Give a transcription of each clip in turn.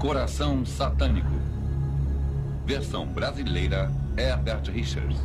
Coração Satânico. Versão brasileira, Herbert Richards.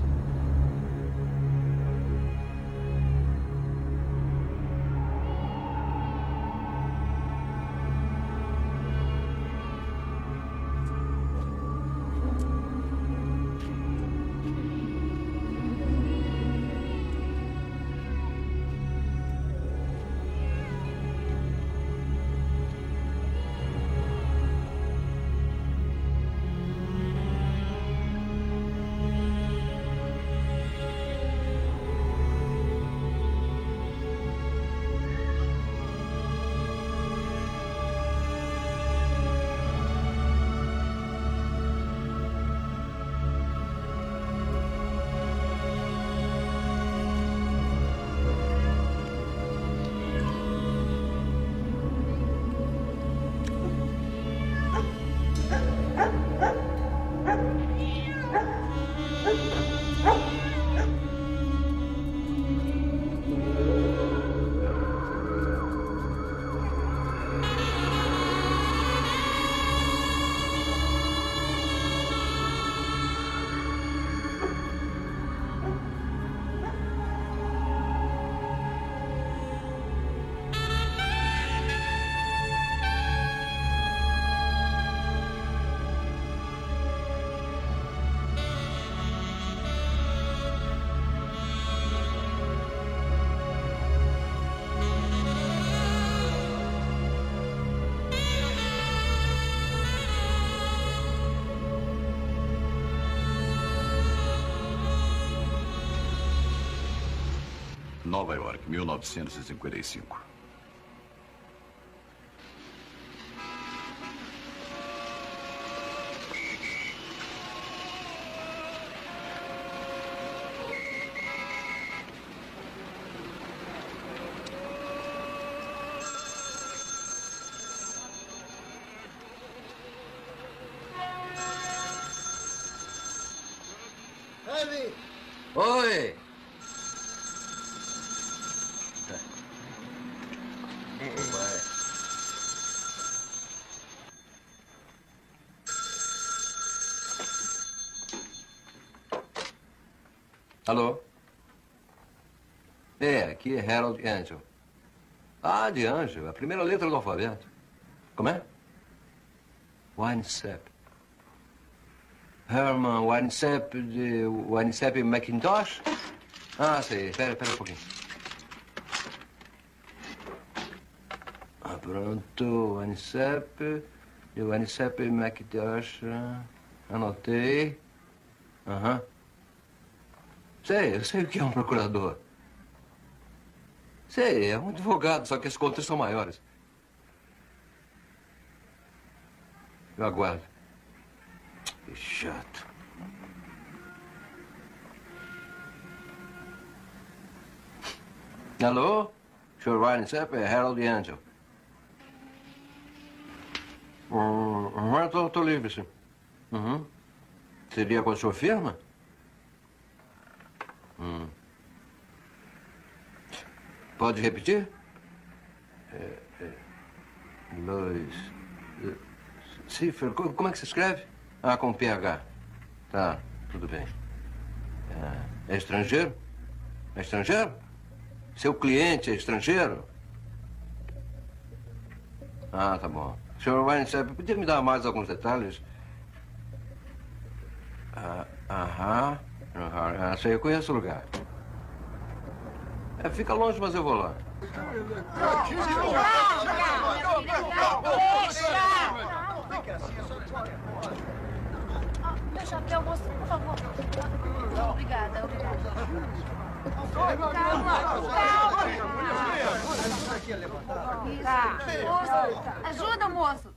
Nova York, 1955. Oi! Alô? Aqui é Harold Angel. Ah, de Angel, a primeira letra do alfabeto. Como é? Winesap. Herman Winesap de Winesap Macintosh? Ah, sei. Espera um pouquinho. Ah, pronto. Winesap de Winesap Macintosh. Anotei. Aham. Eu sei o que é um procurador. Sei, é um advogado, só que as contas são maiores. Eu aguardo. Que chato. Alô? Sr. Winesap, é Harold Angel. Estou livre, sim. Uhum. Seria com a sua firma? Pode repetir? Lois. Cifra. Como é que se escreve? Ah, com PH. Tá, tudo bem. É estrangeiro? É estrangeiro? Seu cliente é estrangeiro? Ah, tá bom. Sr. Winesap, podia me dar mais alguns detalhes? Sei, eu conheço o lugar. Fica longe, mas eu vou lá. Meu chapéu, moço, por favor. Obrigada. Calma. Ajuda, moço.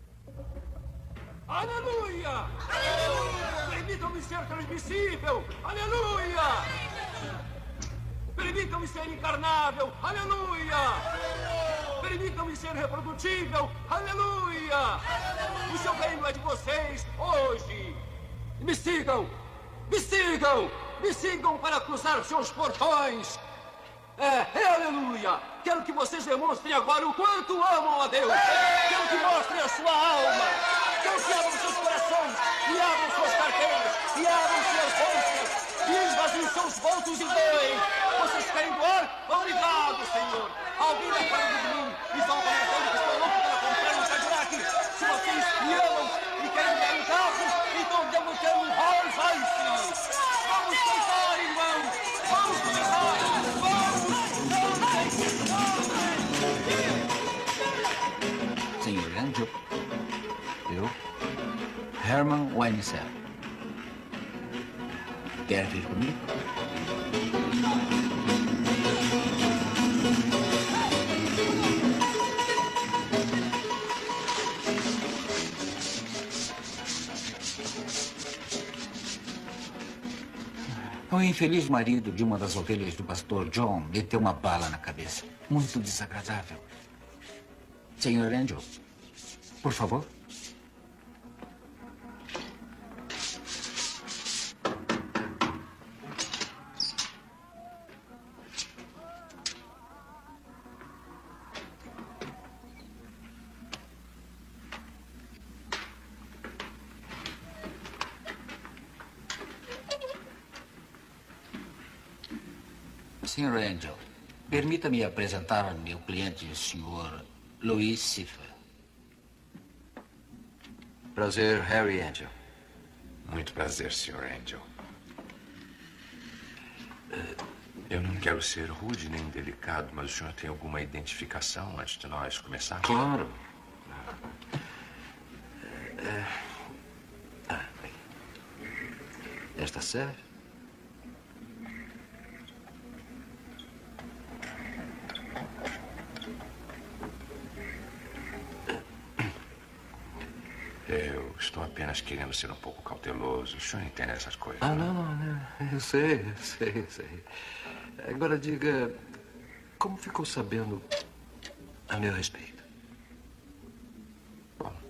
Aleluia! Permitam-me ser transmissível! Aleluia! Permitam-me ser encarnável! Aleluia! Permitam-me ser reprodutível! Aleluia! O seu reino é de vocês hoje! Me sigam! Me sigam! Me sigam para cruzar seus portões! Aleluia! Quero que vocês demonstrem agora o quanto amam a Deus! Quero que mostrem a sua alma! Então se abram seus corações, e abram suas carteiras, e abram suas bolsas, e esvaziem seus bolsos e doem. Vocês querem doar? Obrigado, Senhor. Alguém vai para o domingo e vão comentando que estou louco para comprar um Cadillac. Se vocês me amam e querem dar um carro, então devo ter um Rolls Royce. Vamos cantar, irmãos. Vamos começar. Vamos, Senhor Angel. Eu, Herman Weinsel. Quer vir comigo? O infeliz marido de uma das ovelhas do pastor John meteu uma bala na cabeça. Muito desagradável. Senhor Angel, por favor. Senhor Angel, permita-me apresentar meu cliente, o senhor Louis Cipher. Prazer, Harry Angel. Muito prazer, Sr. Angel. Eu não quero ser rude nem delicado, mas o senhor tem alguma identificação antes de nós começarmos? Claro. Bem. Esta serve? Eu estou apenas querendo ser um pouco cauteloso. O senhor entende essas coisas? Não. Eu sei. Agora diga, como ficou sabendo a meu respeito? Bom,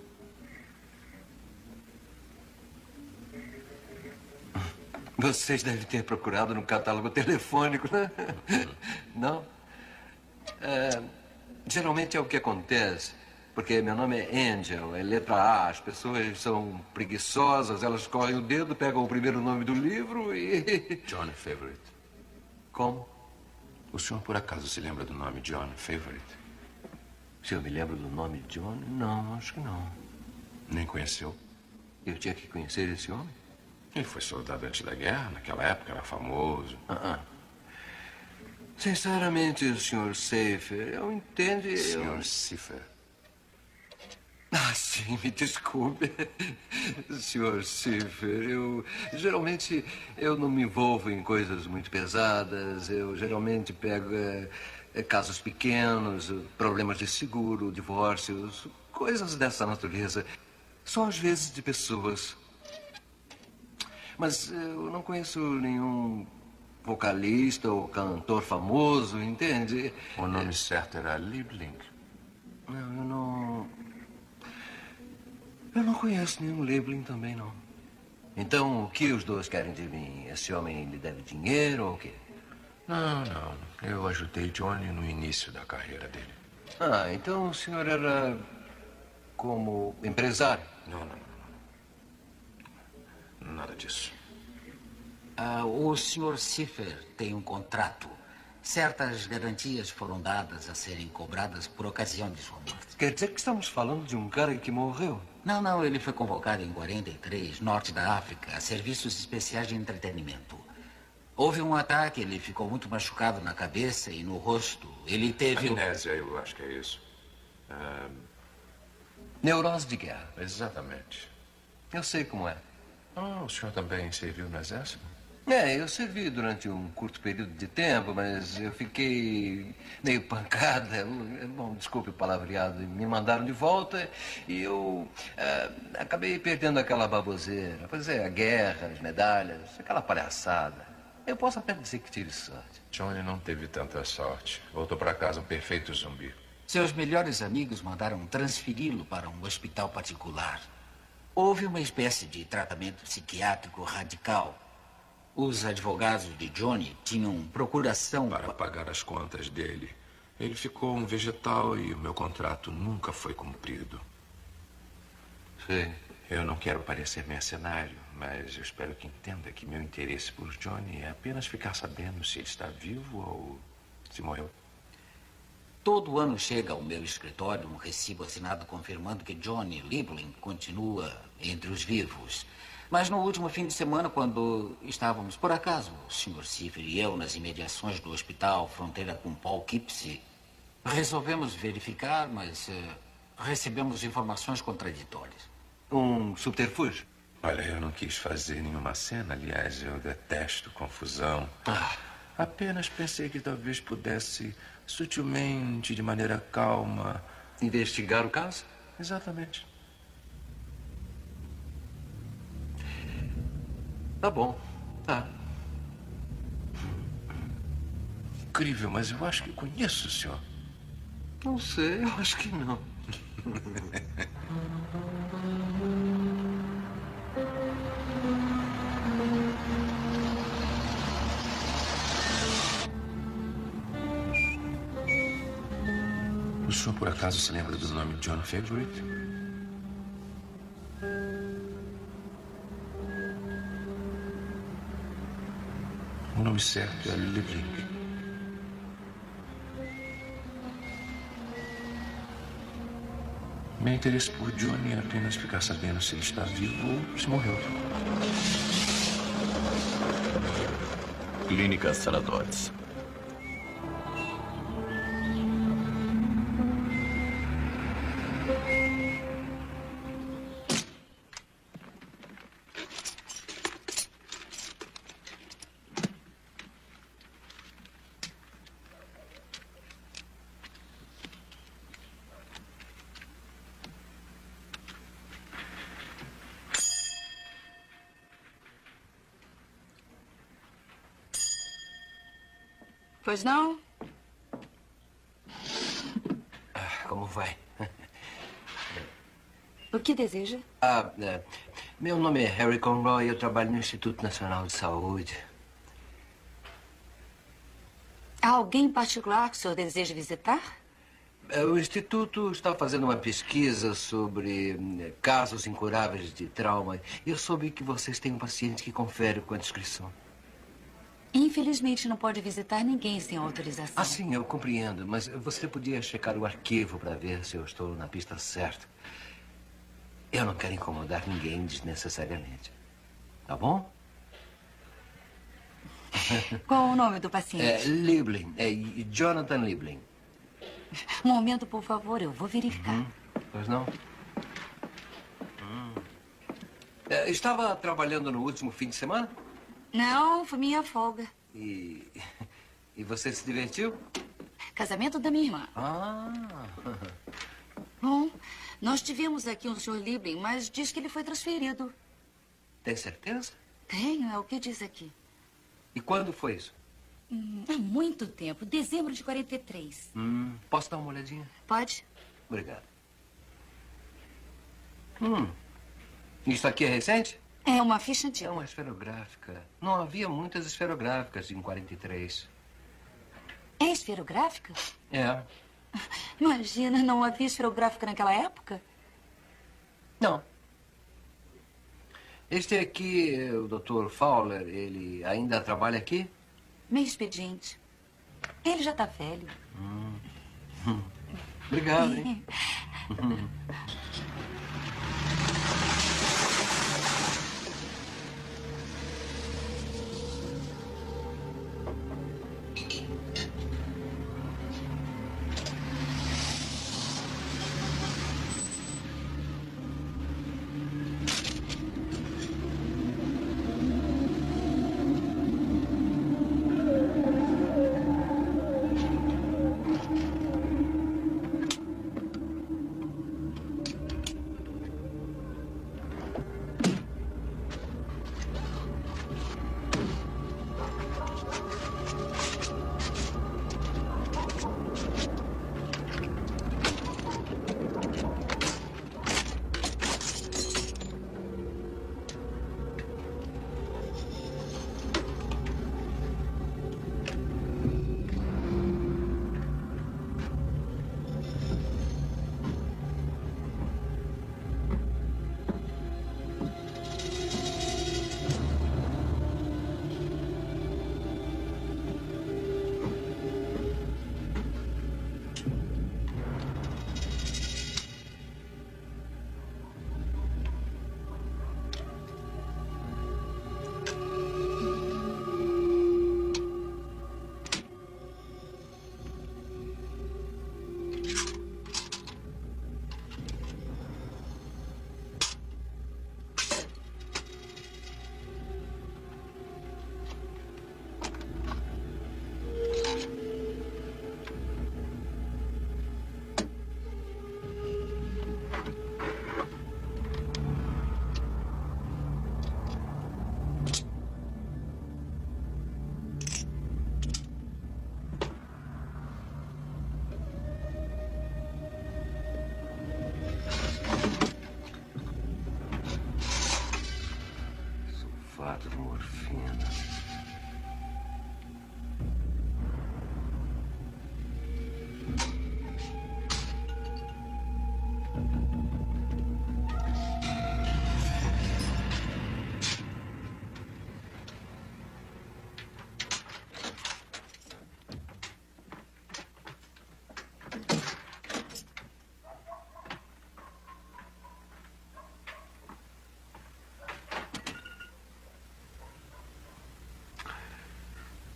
Vocês devem ter procurado no catálogo telefônico, né? Não? Geralmente é o que acontece. Porque meu nome é Angel, é letra A. As pessoas são preguiçosas, elas correm o dedo, pegam o primeiro nome do livro e... John Favorite. Como? O senhor por acaso se lembra do nome John Favorite? Se eu me lembro do nome John? Não, acho que não. Nem conheceu? Eu tinha que conhecer esse homem? Ele foi soldado antes da guerra, naquela época era famoso. Sinceramente, Sr. Cipher, eu entendo... Sr. Cipher. Sim, me desculpe. Sr. Cipher, geralmente eu não me envolvo em coisas muito pesadas. Eu geralmente pego casos pequenos, problemas de seguro, divórcios, coisas dessa natureza. Só às vezes de pessoas. Mas eu não conheço nenhum vocalista ou cantor famoso, entende? O nome certo era Liebling. Eu não conheço nenhum Liebling também, não. Então, o que os dois querem de mim? Esse homem lhe deve dinheiro ou o quê? Não. Eu ajudei Johnny no início da carreira dele. Então o senhor era como empresário? Não. Nada disso. O senhor Cipher tem um contrato. Certas garantias foram dadas a serem cobradas por ocasião de sua morte. Quer dizer que estamos falando de um cara que morreu? Não. Ele foi convocado em 43, norte da África, a serviços especiais de entretenimento. Houve um ataque, ele ficou muito machucado na cabeça e no rosto. Ele teve... Amnésia, eu acho que é isso. Neurose de guerra. Exatamente. Eu sei como é. O senhor também serviu no exército? Eu servi durante um curto período de tempo, mas eu fiquei meio pancada. Bom, desculpe o palavreado. Me mandaram de volta e eu acabei perdendo aquela baboseira. Pois é, a guerra, as medalhas, aquela palhaçada. Eu posso até dizer que tive sorte. Johnny não teve tanta sorte. Voltou para casa um perfeito zumbi. Seus melhores amigos mandaram transferi-lo para um hospital particular. Houve uma espécie de tratamento psiquiátrico radical. Os advogados de Johnny tinham procuração... Para pagar as contas dele. Ele ficou um vegetal e o meu contrato nunca foi cumprido. Sei. Eu não quero parecer mercenário, mas eu espero que entenda que meu interesse por Johnny é apenas ficar sabendo se ele está vivo ou se morreu. Todo ano chega ao meu escritório um recibo assinado confirmando que Johnny Liebling continua entre os vivos. Mas no último fim de semana, quando estávamos, por acaso, o Sr. Cipher e eu, nas imediações do hospital, fronteira com Poughkeepsie, resolvemos verificar, mas recebemos informações contraditórias. Um subterfúgio? Olha, eu não quis fazer nenhuma cena. Aliás, eu detesto confusão. Apenas pensei que talvez pudesse, sutilmente, de maneira calma... Investigar o caso? Exatamente. Tá bom. Tá. Incrível, mas eu acho que conheço o senhor. Não sei, eu acho que não. O senhor, por acaso, se lembra do nome John Favorite? O nome certo é Liebling. Meu interesse por Johnny é apenas ficar sabendo se ele está vivo ou se morreu. Clínica Sanadotes. Pois não? Como vai? O que deseja? Meu nome é Harry Conroy, eu trabalho no Instituto Nacional de Saúde. Há alguém em particular que o senhor deseja visitar? O Instituto está fazendo uma pesquisa sobre casos incuráveis de trauma. Eu soube que vocês têm um paciente que confere com a descrição. Infelizmente, não pode visitar ninguém sem autorização. Ah, sim, eu compreendo. Mas você podia checar o arquivo para ver se eu estou na pista certa. Eu não quero incomodar ninguém desnecessariamente. Tá bom? Qual o nome do paciente? Liebling. Jonathan Liebling. Um momento, por favor, eu vou verificar. Pois não? Estava trabalhando no último fim de semana? Não, foi minha folga. E você se divertiu? Casamento da minha irmã. Bom, nós tivemos aqui um Sr. Liebling, mas diz que ele foi transferido. Tem certeza? Tenho, é o que diz aqui. E quando foi isso? Há muito tempo, dezembro de 43. Posso dar uma olhadinha? Pode? Obrigado. Isso aqui é recente? É uma ficha É antiga. uma esferográfica. Não havia muitas esferográficas em 43. É esferográfica? É. Imagina, não havia esferográfica naquela época? Não. Este aqui, o Dr. Fowler, ele ainda trabalha aqui? Meio expediente. Ele já está velho. Obrigado, hein?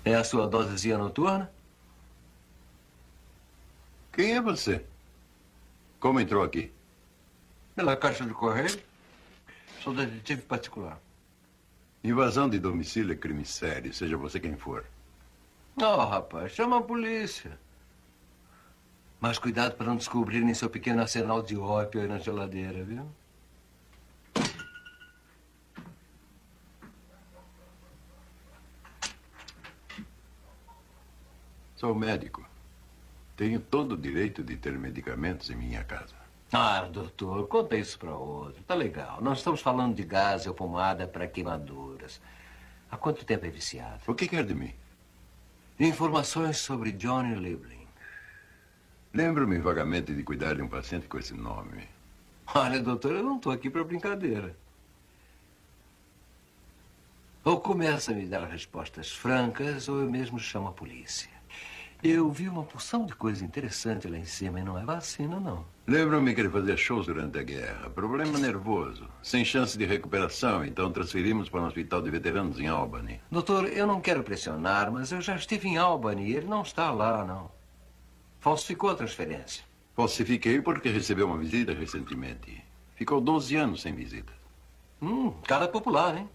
É a sua dosezinha noturna? Quem é você? Como entrou aqui? Pela caixa de correio. Sou detetive particular. Invasão de domicílio é crime sério, seja você quem for. Oh, rapaz, chama a polícia. Mas cuidado para não descobrirem seu pequeno arsenal de ópio aí na geladeira, viu? Sou médico. Tenho todo o direito de ter medicamentos em minha casa. Ah, doutor, conta isso para outro. Tá legal. Nós estamos falando de gás ou pomada para queimaduras. Há quanto tempo é viciado? O que quer de mim? Informações sobre Johnny Liebling. Lembro-me vagamente de cuidar de um paciente com esse nome. Olha, doutor, eu não estou aqui para brincadeira. Ou começa a me dar respostas francas, ou eu mesmo chamo a polícia. Eu vi uma porção de coisa interessante lá em cima e não é vacina, não. Lembro-me que ele fazia shows durante a guerra. Problema nervoso. Sem chance de recuperação, então transferimos para um hospital de veteranos em Albany. Doutor, eu não quero pressionar, mas eu já estive em Albany e ele não está lá, não. Falsificou a transferência. Falsifiquei porque recebeu uma visita recentemente. Ficou 12 anos sem visita. Cara popular, hein?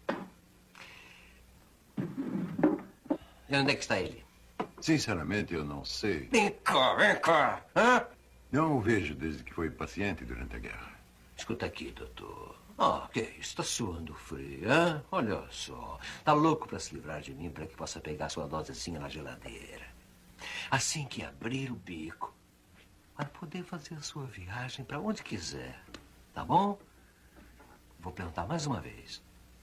E onde é que está ele? Sinceramente, eu não sei. Vem cá. Hã? Não o vejo desde que foi paciente durante a guerra. Escuta aqui, doutor. Que isso? Está suando frio, hã? Olha só. Tá louco para se livrar de mim para que possa pegar sua dosezinha na geladeira. Assim que abrir o bico, vai poder fazer a sua viagem para onde quiser. Tá bom? Vou perguntar mais uma vez.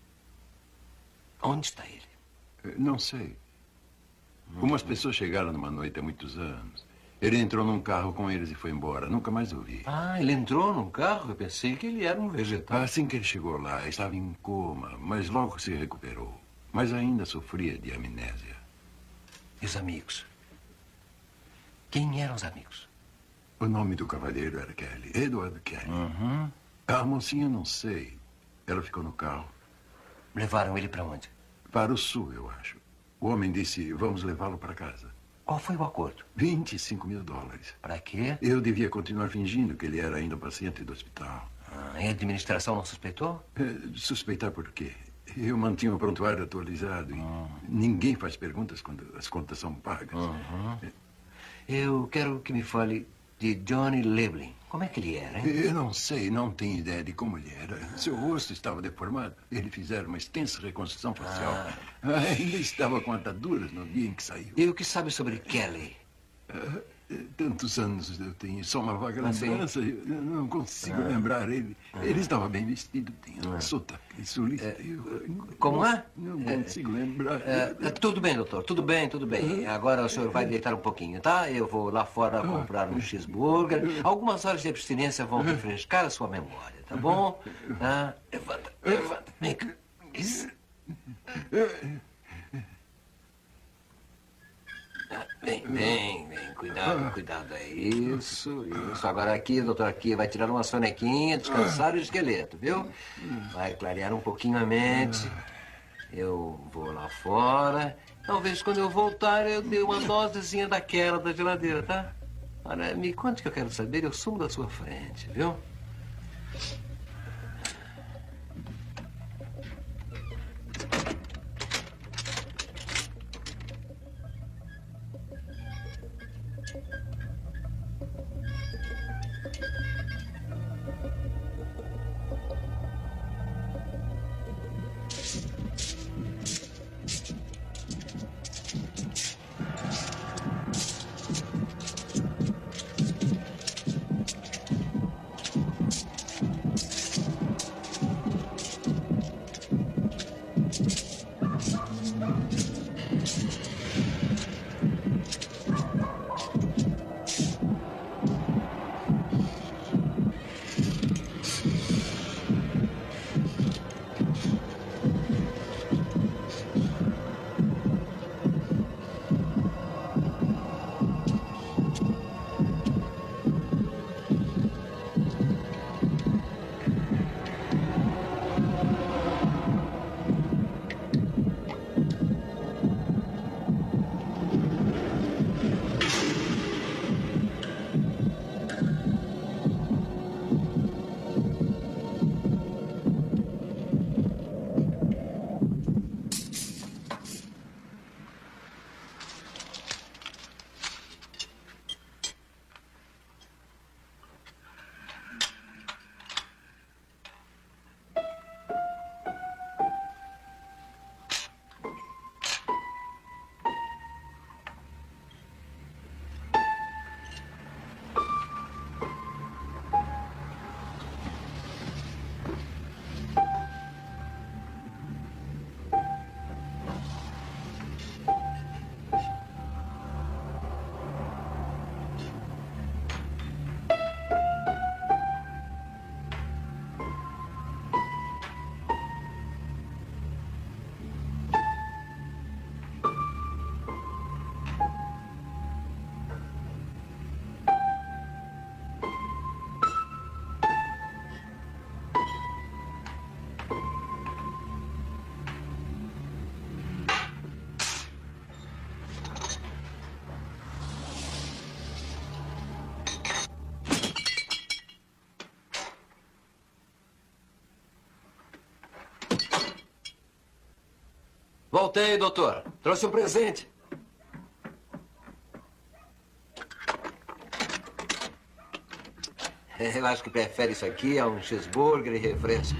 Onde está ele? Não sei. Umas pessoas chegaram numa noite há muitos anos. Ele entrou num carro com eles e foi embora. Nunca mais o vi. Ele entrou num carro? Eu pensei que ele era um vegetal. Assim que ele chegou lá, estava em coma, mas logo se recuperou. Mas ainda sofria de amnésia. E os amigos? Quem eram os amigos? O nome do cavalheiro era Kelly. Edward Kelly. A mocinha não sei. Ela ficou no carro. Levaram ele para onde? Para o sul, eu acho. O homem disse, vamos levá-lo para casa. Qual foi o acordo? $25 mil. Para quê? Eu devia continuar fingindo que ele era ainda paciente do hospital. E a administração não suspeitou? Suspeitar por quê? Eu mantinha o prontuário atualizado e ninguém faz perguntas quando as contas são pagas. Eu quero que me fale de Johnny Liebling. Como é que ele era, hein? Eu não sei, não tenho ideia de como ele era. Seu rosto estava deformado. Ele fizeram uma extensa reconstrução facial. Ainda estava com ataduras no dia em que saiu. E o que sabe sobre Kelly? Tantos anos eu tenho, só uma vaga lembrança. Eu não consigo lembrar ele. Ele estava bem vestido, tinha um sotaque sulista. Como é? Não consigo lembrar. Tudo bem, doutor, tudo bem. Agora o senhor vai deitar um pouquinho, tá? Eu vou lá fora comprar um cheeseburger. Algumas horas de abstinência vão refrescar a sua memória, tá bom? Levanta. Vem cá. Isso. Vem. Cuidado. É isso. Agora aqui, doutor, aqui vai tirar uma sonequinha, descansar o esqueleto, viu? Vai clarear um pouquinho a mente. Eu vou lá fora. Talvez quando eu voltar eu dê uma dosezinha daquela da geladeira, tá? Olha, me conte que eu quero saber, eu sumo da sua frente, viu? Voltei, doutor. Trouxe um presente. Eu acho que prefere isso aqui a um cheeseburger e refresco.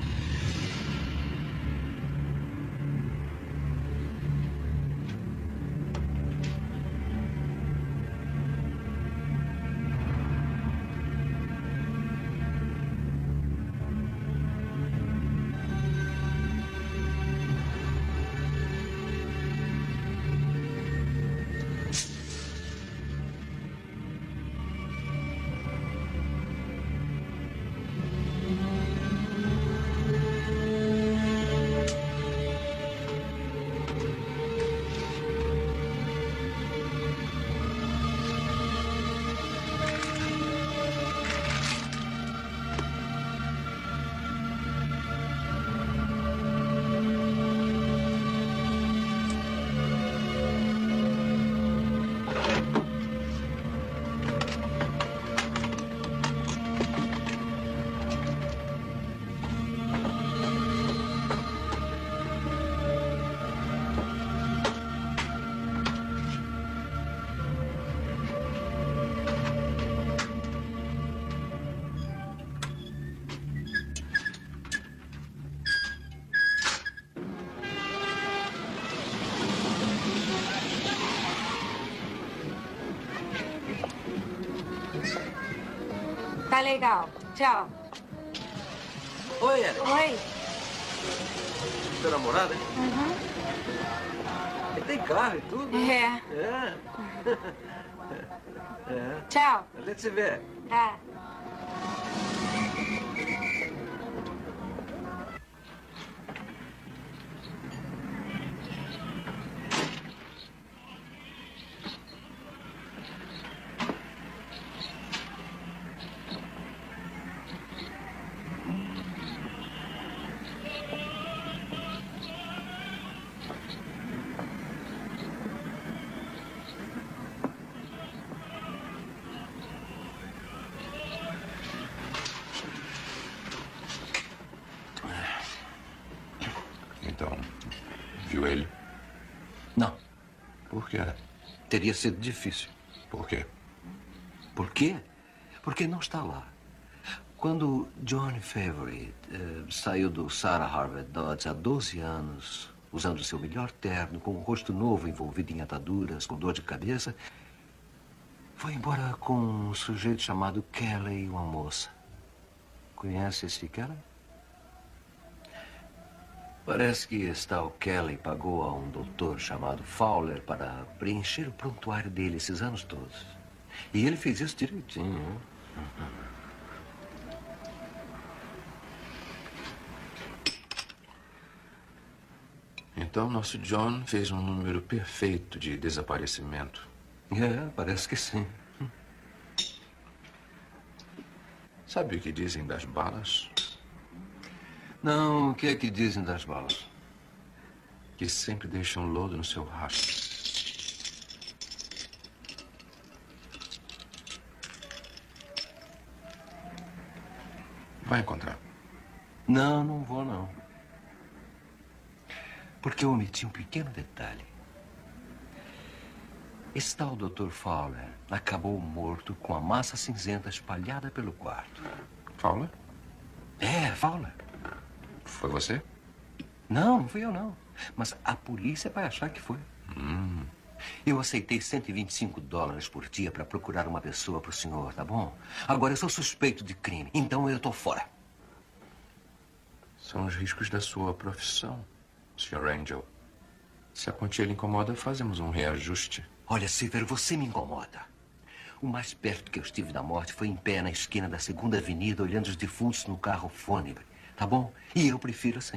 Tá legal. Tchau. Oi, Ellen. Oi. Seu namorado, hein? Uhum. Ele tem carro e tudo. É. É. É. Tchau. A gente se vê. Tá. Então, viu ele? Não. Por quê? Teria sido difícil. Por quê? Por quê? Porque não está lá. Quando John Favorite saiu do Sarah Harvard Dodge há 12 anos, usando seu melhor terno, com o rosto novo envolvido em ataduras, com dor de cabeça, foi embora com um sujeito chamado Kelly e uma moça. Conhece esse Kelly? Parece que esse tal Kelly pagou a um doutor chamado Fowler para preencher o prontuário dele esses anos todos. E ele fez isso direitinho. Então, nosso John fez um número perfeito de desaparecimento. É, parece que sim. Sabe o que dizem das balas? Não, o que é que dizem das balas? Que sempre deixam lodo no seu rastro. Vai encontrar. Não, não vou, não. Porque eu omiti um pequeno detalhe. Esse tal Dr. Fowler acabou morto com a massa cinzenta espalhada pelo quarto. Fowler? É, Fowler. Foi você? Não fui eu, não. Mas a polícia vai achar que foi. Eu aceitei $125 por dia para procurar uma pessoa para o senhor, tá bom? Agora eu sou suspeito de crime, então eu tô fora. São os riscos da sua profissão, Sr. Angel. Se a quantia lhe incomoda, fazemos um reajuste. Olha, Silver, você me incomoda. O mais perto que eu estive da morte foi em pé na esquina da 2ª Avenida, olhando os defuntos no carro fúnebre, tá bom? E eu prefiro assim.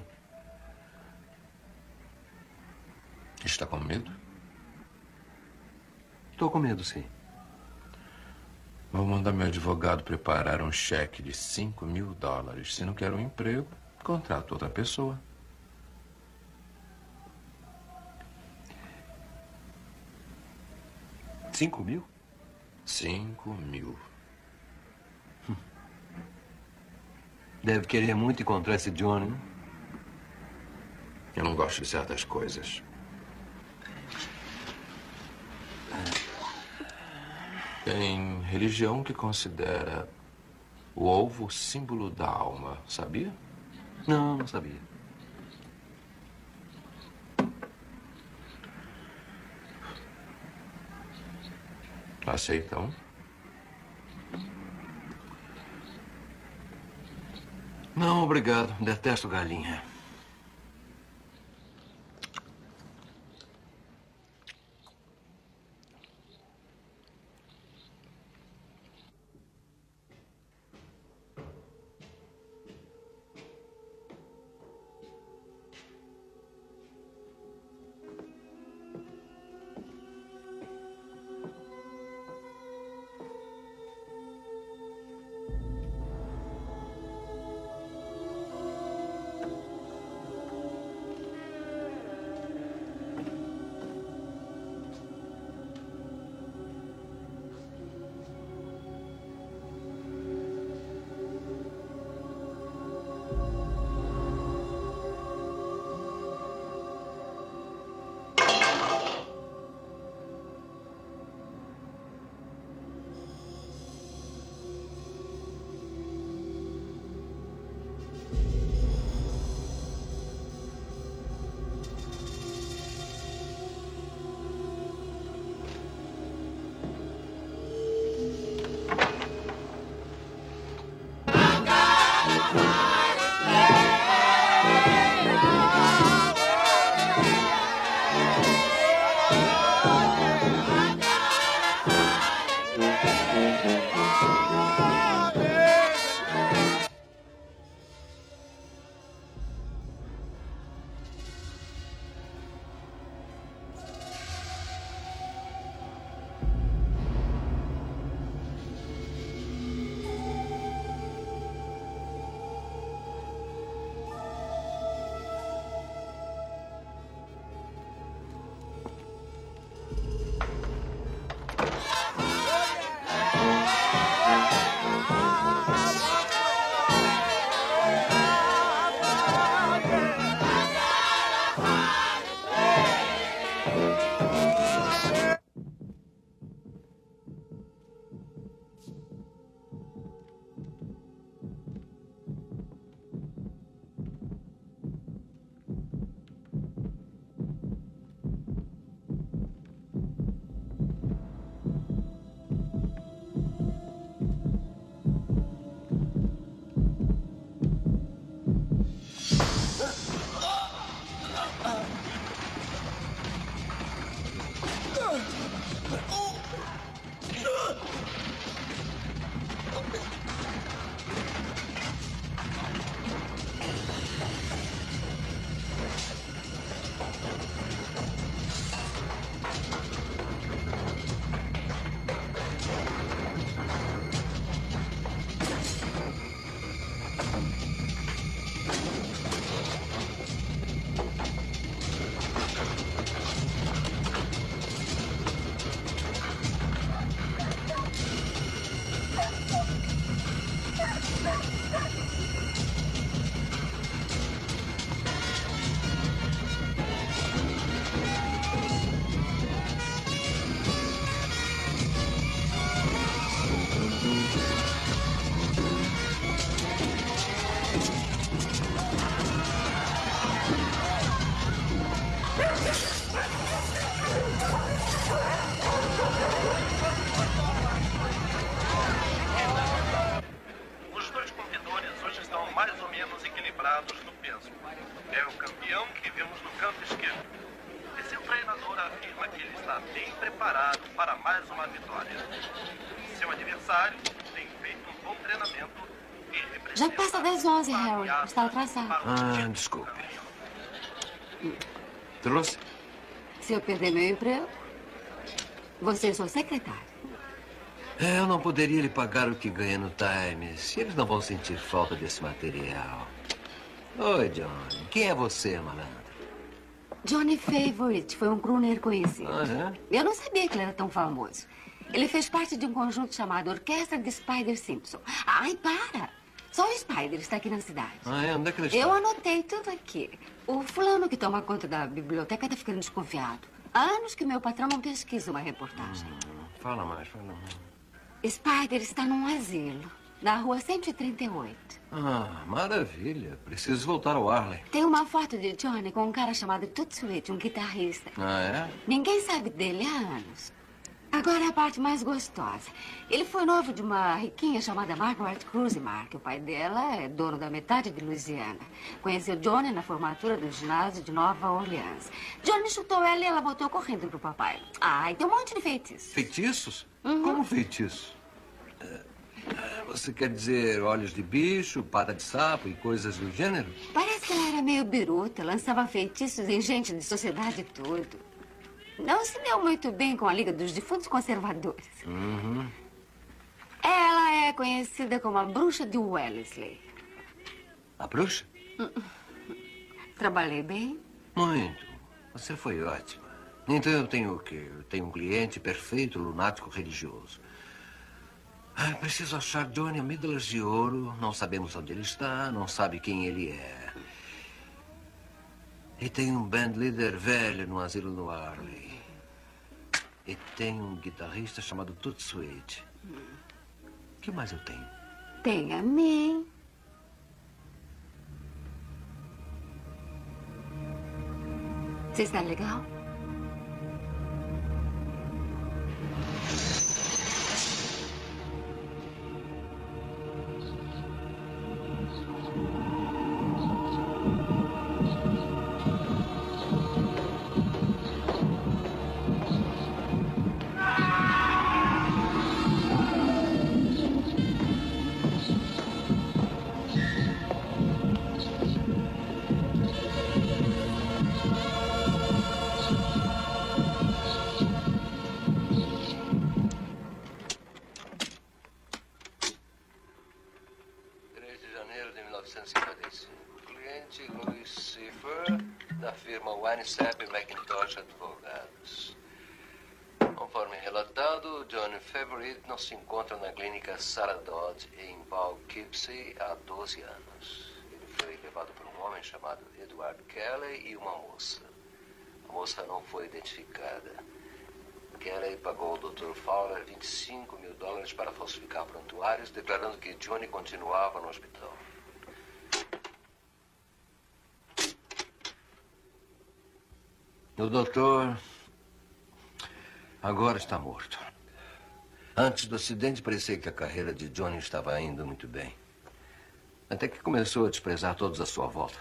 Está com medo? Estou com medo, sim. Vou mandar meu advogado preparar um cheque de $5.000. Se não quer um emprego, contrato outra pessoa. $5.000? 5.000. Deve querer muito encontrar esse Johnny, né? Eu não gosto de certas coisas. Tem religião que considera o ovo símbolo da alma, sabia? Não, não sabia. Aceitam? Não, obrigado. Detesto galinha. Já passa das 11, Harry. Está atrasado. Ah, desculpe. Trouxe? Se eu perder meu emprego, você é sua secretária. Eu não poderia lhe pagar o que ganha no Times. Eles não vão sentir falta desse material. Oi, Johnny. Quem é você, malandro? Johnny Favorite foi um crooner conhecido. Ah, é? Eu não sabia que ele era tão famoso. Ele fez parte de um conjunto chamado Orquestra de Spider Simpson. Ai, para! Só o Spider está aqui na cidade. Ah, é? Onde é que ele está? Eu anotei tudo aqui. O fulano que toma conta da biblioteca está ficando desconfiado. Há anos que meu patrão não pesquisa uma reportagem. Fala mais, fala mais. Spider está num asilo, na rua 138. Ah, maravilha. Preciso voltar ao Harlem. Tem uma foto de Johnny com um cara chamado Tootsweet, um guitarrista. Ah, é? Ninguém sabe dele há anos. Agora a parte mais gostosa. Ele foi noivo de uma riquinha chamada Margaret Cruisemark. O pai dela é dono da metade de Louisiana. Conheceu Johnny na formatura do ginásio de Nova Orleans. Johnny chutou ela e ela voltou correndo pro papai. Ah, e tem um monte de feitiços. Feitiços? Uhum. Como feitiços? Você quer dizer olhos de bicho, pata de sapo e coisas do gênero? Parece que ela era meio biruta, lançava feitiços em gente de sociedade e tudo. Não se deu muito bem com a Liga dos Defuntos Conservadores. Uhum. Ela é conhecida como a Bruxa de Wellesley. A bruxa? Trabalhei bem? Muito. Você foi ótima. Então eu tenho o quê? Eu tenho um cliente perfeito, lunático religioso. Preciso achar Johnny Amígdalas de Ouro. Não sabemos onde ele está, não sabe quem ele é. E tem um bandleader velho no asilo no Harley. E tem um guitarrista chamado Tootsweet. O que mais eu tenho? Tem a mim. Você está legal? Não se encontra na clínica Sarah Dodd em Poughkeepsie há 12 anos. Ele foi levado por um homem chamado Edward Kelly e uma moça. A moça não foi identificada. Kelly pagou ao Dr. Fowler $25 mil para falsificar prontuários, declarando que Johnny continuava no hospital. O doutor agora está morto. Antes do acidente, parecia que a carreira de Johnny estava indo muito bem. Até que começou a desprezar todos à sua volta.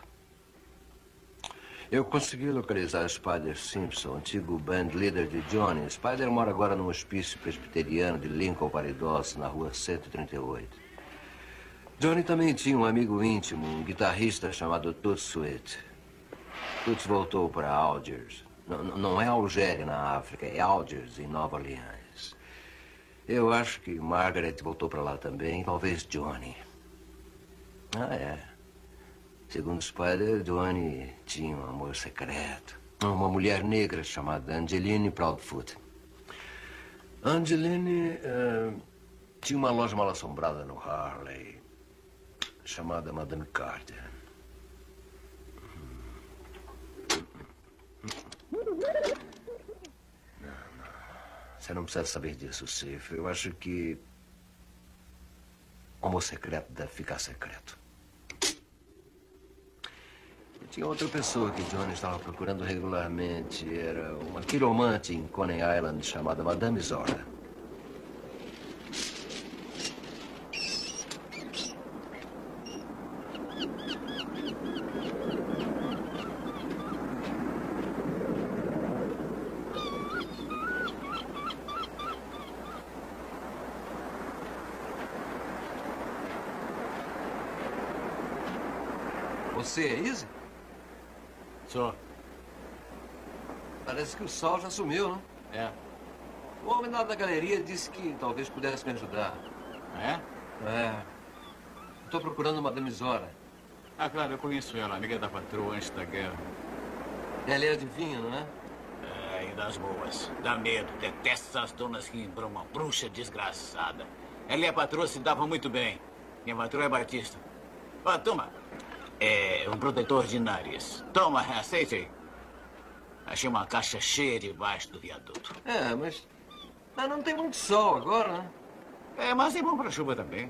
Eu consegui localizar Spider Simpson, antigo bandleader de Johnny. Spider mora agora num hospício presbiteriano de Lincoln para idosos, na rua 138. Johnny também tinha um amigo íntimo, um guitarrista chamado Tootsweet. Toots voltou para Algiers. Não é Algéria, na África, é Algiers, em Nova Orleans. Eu acho que Margaret voltou para lá também, talvez Johnny. Ah, é. Segundo Spider, Johnny tinha um amor secreto. Uma mulher negra chamada Angeline Proudfoot. Angeline tinha uma loja mal assombrada no Harley, chamada Madame Carter. Você não precisa saber disso, Sif. Eu acho que o amor secreto deve ficar secreto. E tinha outra pessoa que Johnny estava procurando regularmente. Era uma quiromante em Coney Island chamada Madame Zora. Você é Izzy? Sou. Parece que o sol já sumiu, não? É. O homem lá da galeria disse que talvez pudesse me ajudar. É? É. Estou procurando Madame Zora. Ah, claro, eu conheço ela, amiga da patroa antes da guerra. Ela é adivinha, não é? É, e das boas. Dá medo, detesta essas donas que embromam. Bruxa desgraçada. Ela e a patroa se davam muito bem. Minha patroa é batista. Ó, toma. É um protetor de nariz. Toma, aceite aí. Achei uma caixa cheia debaixo do viaduto. É, mas não tem muito sol agora, né? Mas é bom pra chuva também.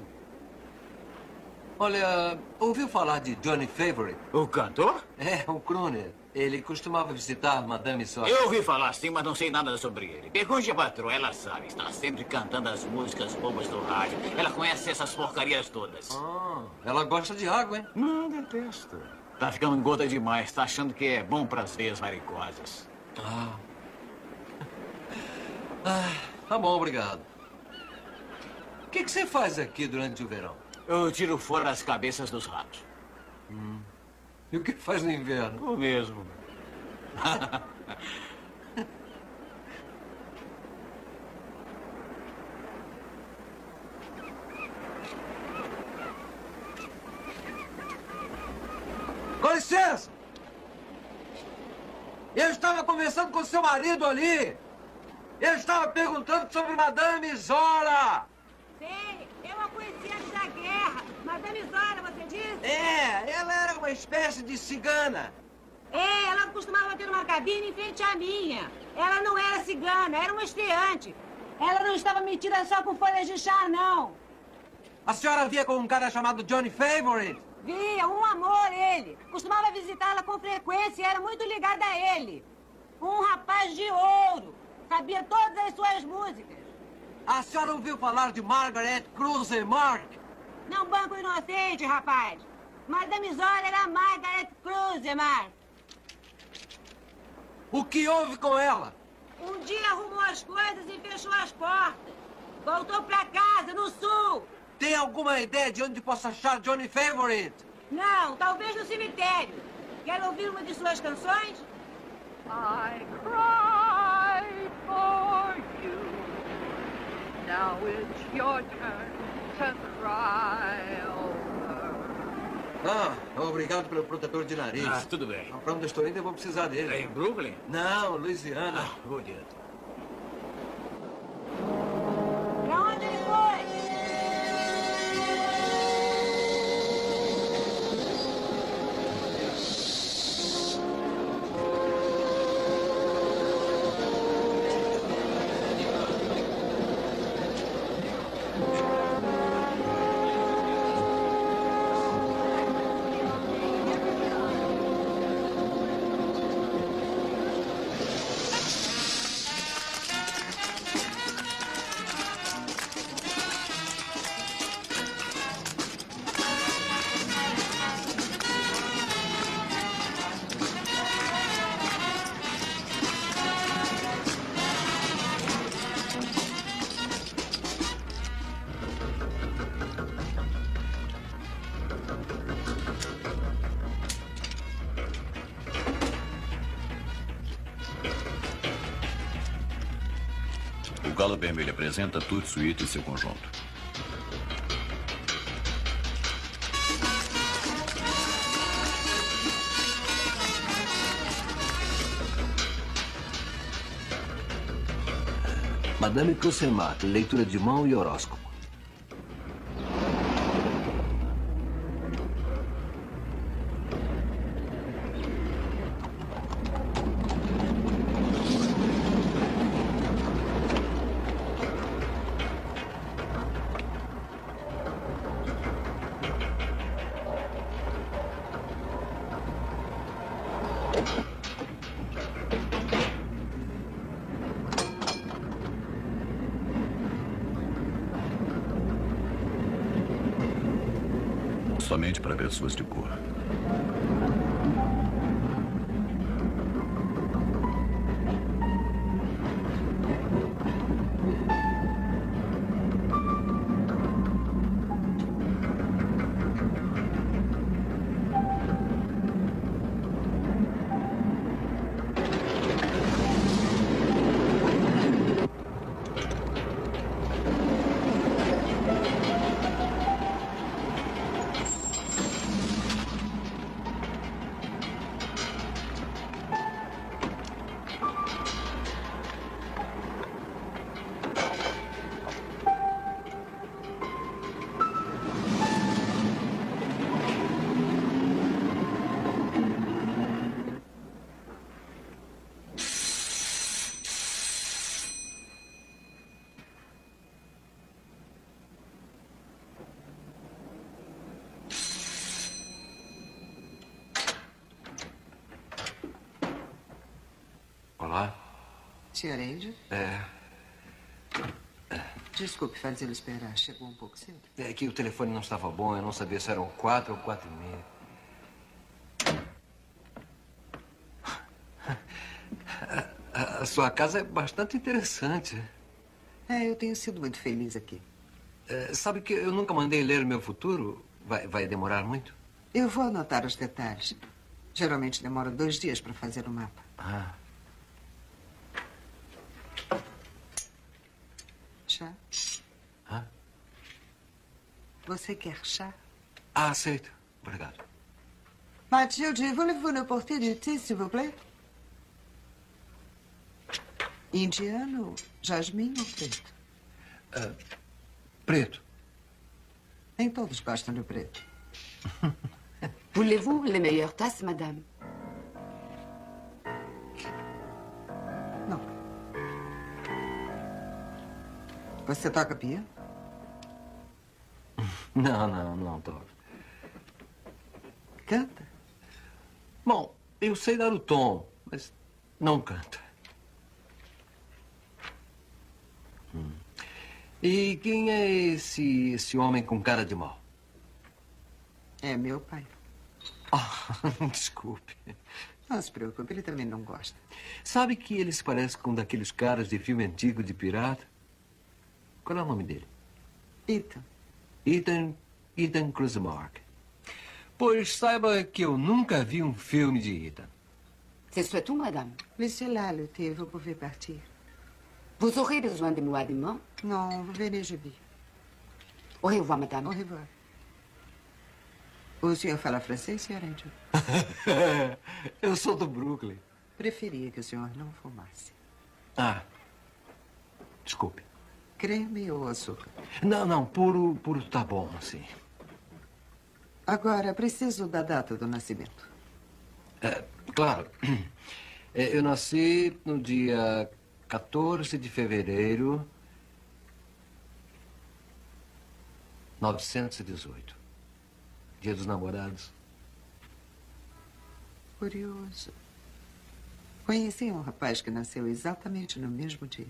Olha, ouviu falar de Johnny Favorite? O cantor? É, o crooner. Ele costumava visitar Madame Sora. Eu ouvi falar sim, mas não sei nada sobre ele. Pergunte a patroa, ela sabe. Está sempre cantando as músicas bobas do rádio. Ela conhece essas porcarias todas. Ela gosta de água, hein? Não, detesto. Tá ficando gota demais. Tá achando que é bom para as veias varicosas. Tá bom, obrigado. O que você faz aqui durante o verão? Eu tiro fora as cabeças dos ratos. E o que faz no inverno? O mesmo. Com licença! Eu estava conversando com seu marido ali. Ele estava perguntando sobre Madame Zora. Sei, eu a conheci antes da guerra. Madame Zora, você disse? Ela era uma espécie de cigana. Ela costumava ter uma cabine em frente à minha. Ela não era cigana, era uma estreante. Ela não estava metida só com folhas de chá, não. A senhora via com um cara chamado Johnny Favorite? Via, um amor ele. Costumava visitá-la com frequência e era muito ligada a ele. Um rapaz de ouro. Sabia todas as suas músicas. A senhora ouviu falar de Margaret Cruze Mark? Não banco inocente, rapaz. Madame Zora era Margaret Cruze Mark. O que houve com ela? Um dia arrumou as coisas e fechou as portas. Voltou pra casa, no sul. Tem alguma ideia de onde possa achar Johnny Favorite? Não, talvez no cemitério. Quer ouvir uma de suas canções? I cried for you. Now it's your turn to cry over. Obrigado pelo protetor de nariz. Tudo bem. Pra onde eu estou indo, eu vou precisar dele. É em Brooklyn? Não, Louisiana. Vou adiante. Pra onde ele foi? O Galo Vermelho apresenta Tutti Suite e seu conjunto. Madame Cruzemark, leitura de mão e horóscopo. Somente para pessoas de cor. Sr. Angel? Desculpe fazê-lo esperar. Chegou um pouco cedo. É que o telefone não estava bom. Eu não sabia se eram 4 ou 4:30. A sua casa é bastante interessante. Eu tenho sido muito feliz aqui. Sabe que eu nunca mandei ler o meu futuro? Vai demorar muito? Eu vou anotar os detalhes. Geralmente demora 2 dias para fazer o mapa. Chá? Você quer chá? Aceito. Obrigado. Mathilde, voulez-vous nous porter du thé, s'il vous plaît? Indiano, jasmim ou preto? Preto. Nem todos gostam do preto. Voulez-vous les meilleures tasses, madame? Não. Você toca piano? Não toco. Canta? Bom, eu sei dar o tom, mas não canta. E quem é esse homem com cara de mal? É meu pai. Desculpe. Não se preocupe, ele também não gosta. Sabe que ele se parece com um daqueles caras de filme antigo de pirata? Qual é o nome dele? Ethan Krusemark. Pois saiba que eu nunca vi um filme de Ethan. C'est tout, madame? Laissez là le thé, vous pouvez partir. Vous aurez besoin de moi demain? Non, venez jeudi. Au revoir, madame. Au revoir. O senhor fala francês, Sr. Angel? Eu sou do Brooklyn. Preferia que o senhor não fumasse. Desculpe. Creme ou açúcar? Não, puro tá bom, assim. Agora, preciso da data do nascimento. Claro. Eu nasci no dia 14 de fevereiro de 1918. Dia dos Namorados. Curioso. Conheci um rapaz que nasceu exatamente no mesmo dia.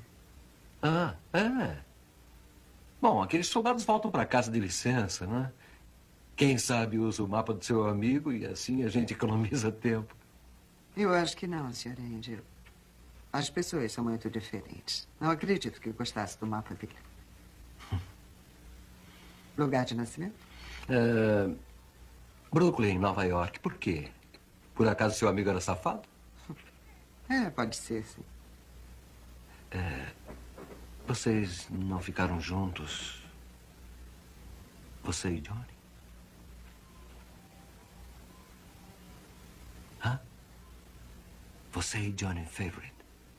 Bom, aqueles soldados voltam para casa de licença, né? Quem sabe usa o mapa do seu amigo e assim a gente economiza tempo. Eu acho que não, Sr. Angel. As pessoas são muito diferentes. Não acredito que gostasse do mapa dele. Lugar de nascimento? Brooklyn, Nova York. Por quê? Por acaso seu amigo era safado? Pode ser, sim. Vocês não ficaram juntos? Você e Johnny? Você e Johnny Favorite?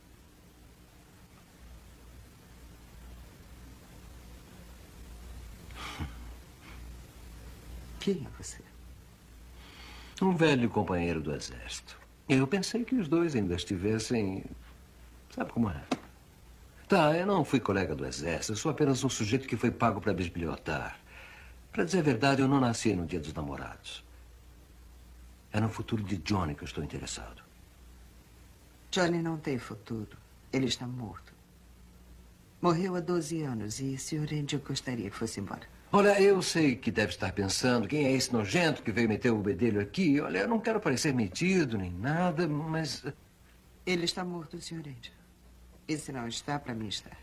Quem é você? Um velho companheiro do exército. Eu pensei que os dois ainda estivessem... Sabe como é? Eu não fui colega do exército. Eu sou apenas um sujeito que foi pago para bisbilhotar. Para dizer a verdade, eu não nasci no Dia dos Namorados. É no futuro de Johnny que eu estou interessado. Johnny não tem futuro. Ele está morto. Morreu há 12 anos e o Sr. Angel gostaria que fosse embora. Olha, eu sei que deve estar pensando quem é esse nojento que veio meter o bedelho aqui. Olha, eu não quero parecer metido nem nada, mas... Ele está morto, Sr. Angel. E se não está, para mim está.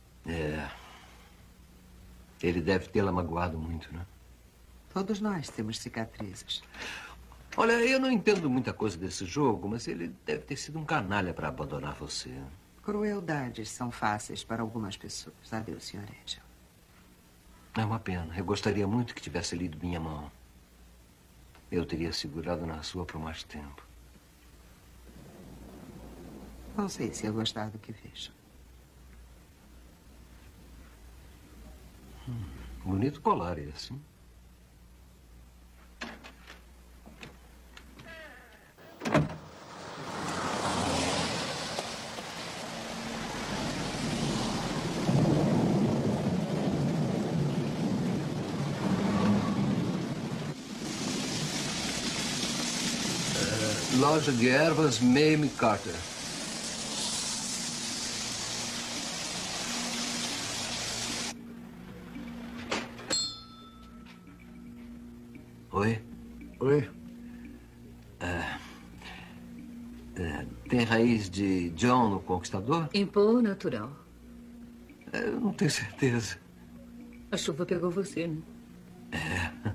Ele deve tê-la magoado muito, né? Todos nós temos cicatrizes. Olha, eu não entendo muita coisa desse jogo, mas ele deve ter sido um canalha para abandonar você. Crueldades são fáceis para algumas pessoas. Adeus, Sr. Angel. É uma pena. Eu gostaria muito que tivesse lido minha mão. Eu teria segurado na sua por mais tempo. Não sei se eu gostar do que vejo. Bonito colar esse. Loja de ervas Mamie Carter. Oi? Oi? Tem raiz de John no Conquistador? Impor natural. Eu não tenho certeza. A chuva pegou você, né? É.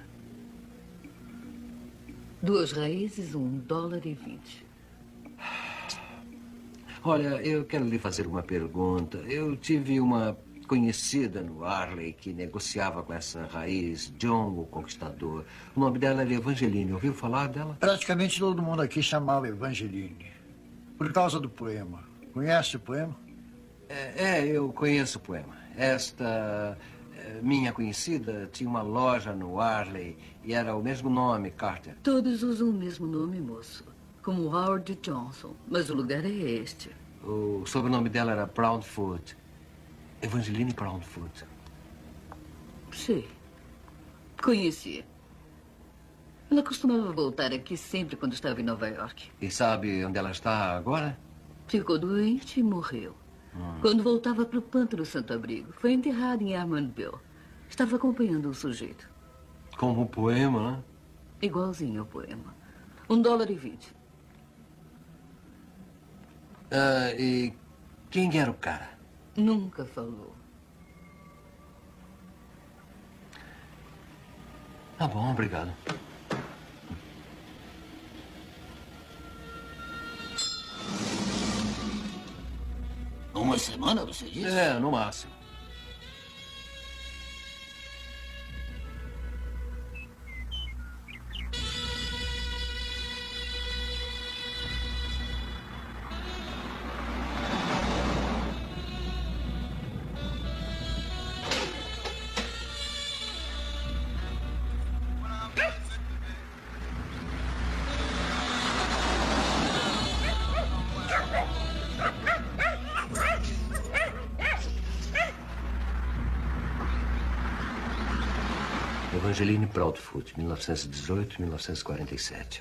2 raízes, $1,20. Olha, eu quero lhe fazer uma pergunta. Eu tive uma conhecida no Arley que negociava com essa raiz John o Conquistador. O nome dela era Evangeline. Ouviu falar dela? Praticamente todo mundo aqui chamava Evangeline. Por causa do poema. Conhece o poema? Eu conheço o poema. Esta minha conhecida tinha uma loja no Arley e era o mesmo nome, Carter. Todos usam o mesmo nome, moço. Como Howard Johnson. Mas o lugar é este. O sobrenome dela era Proudfoot. Evangeline Proudfoot. Sei. Conhecia. Ela costumava voltar aqui sempre quando estava em Nova York. E sabe onde ela está agora? Ficou doente e morreu. Quando voltava para o pântano Santo Abrigo, foi enterrada em Armandville. Estava acompanhando o sujeito. Como o poema, né? Igualzinho ao poema. $1,20. E quem era o cara? Nunca falou. Tá bom, obrigado. Uma semana, você disse? No máximo. Evangeline Proudfoot, 1918-1947.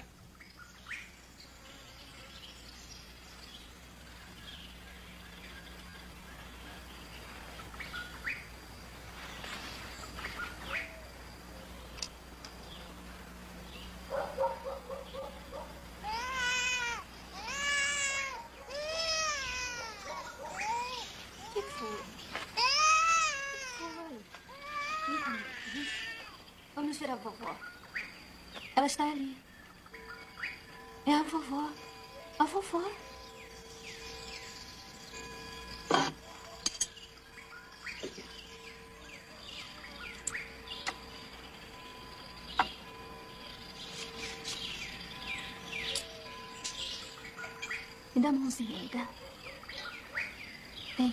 Vamos ver a vovó. Ela está ali. É a vovó. A vovó. Me dá a mãozinha, me dá. Vem.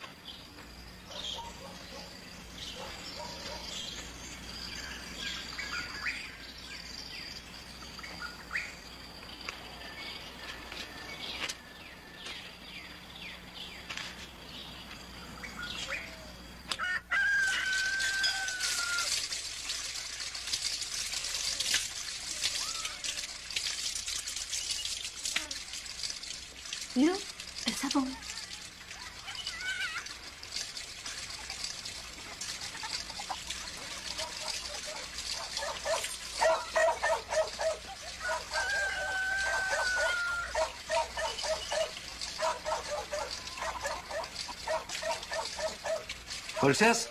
Viu? Está bom. Com licença?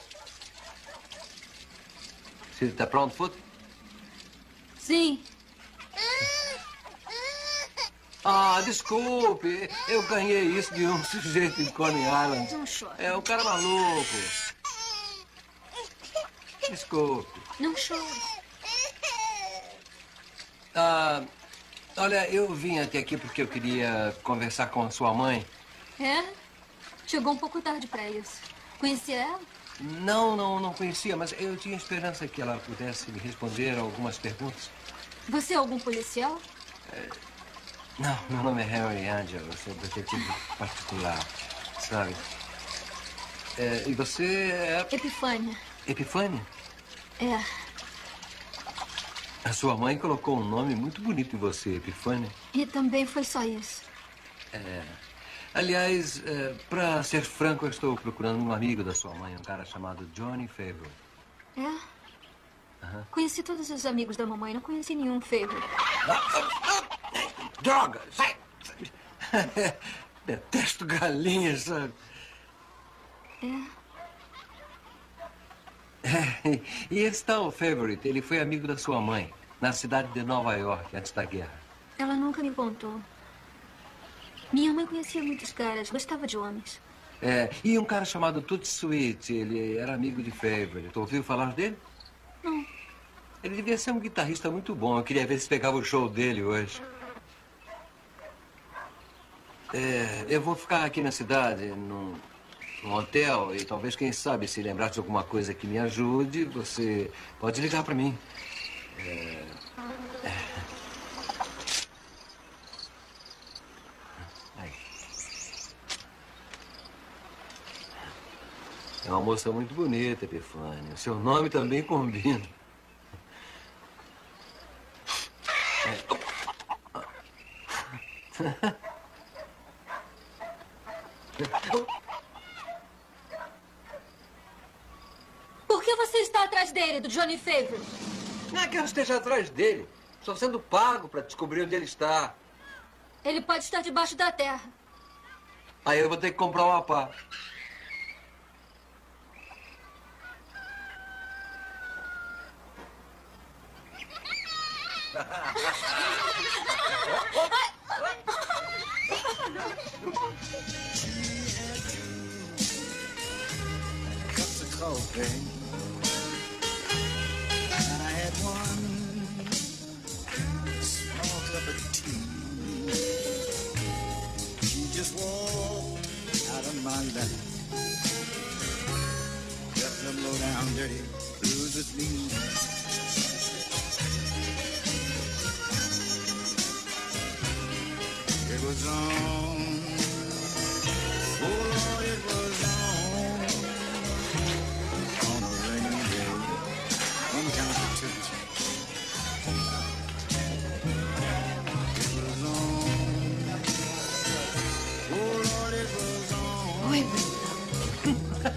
Senhorita Proudfoot? Sim. Desculpe. Eu ganhei isso de um sujeito em Coney Island. Não chora. É um cara maluco. Desculpe. Não chore. Olha, eu vim até aqui porque eu queria conversar com a sua mãe. É? Chegou um pouco tarde para isso. Conhecia ela? Não conhecia, mas eu tinha esperança que ela pudesse me responder algumas perguntas. Você é algum policial? Não, meu nome é Harry Angel, eu sou detetive particular, sabe? E você é... Epifânia. Epifânia? É. A sua mãe colocou um nome muito bonito em você, Epifânia. E também foi só isso. Aliás, para ser franco, eu estou procurando um amigo da sua mãe, um cara chamado Johnny Favreau. É? Conheci todos os amigos da mamãe, não conheci nenhum Favorite. Droga! Sai! Detesto galinhas, sabe? E esse tal Favorite, ele foi amigo da sua mãe, na cidade de Nova York, antes da guerra. Ela nunca me contou. Minha mãe conhecia muitos caras, gostava de homens. E um cara chamado Toot Sweet, ele era amigo de Favorite. Ouviu falar dele? Não. Ele devia ser um guitarrista muito bom. Eu queria ver se pegava o show dele hoje. Eu vou ficar aqui na cidade, num hotel, e talvez, quem sabe, se lembrar de alguma coisa que me ajude, você pode ligar para mim. É uma moça muito bonita, Epifânia. Seu nome também combina. Por que você está atrás dele, do Johnny Favorite? Não é que eu esteja atrás dele. Estou sendo pago para descobrir onde ele está. Ele pode estar debaixo da terra. Aí eu vou ter que comprar uma pá. Coffee. And I had one small cup of tea. She just walked out of my life. Left them low down dirty blues with me. It was on. Oh Lord, it was on. Oi, Brenda.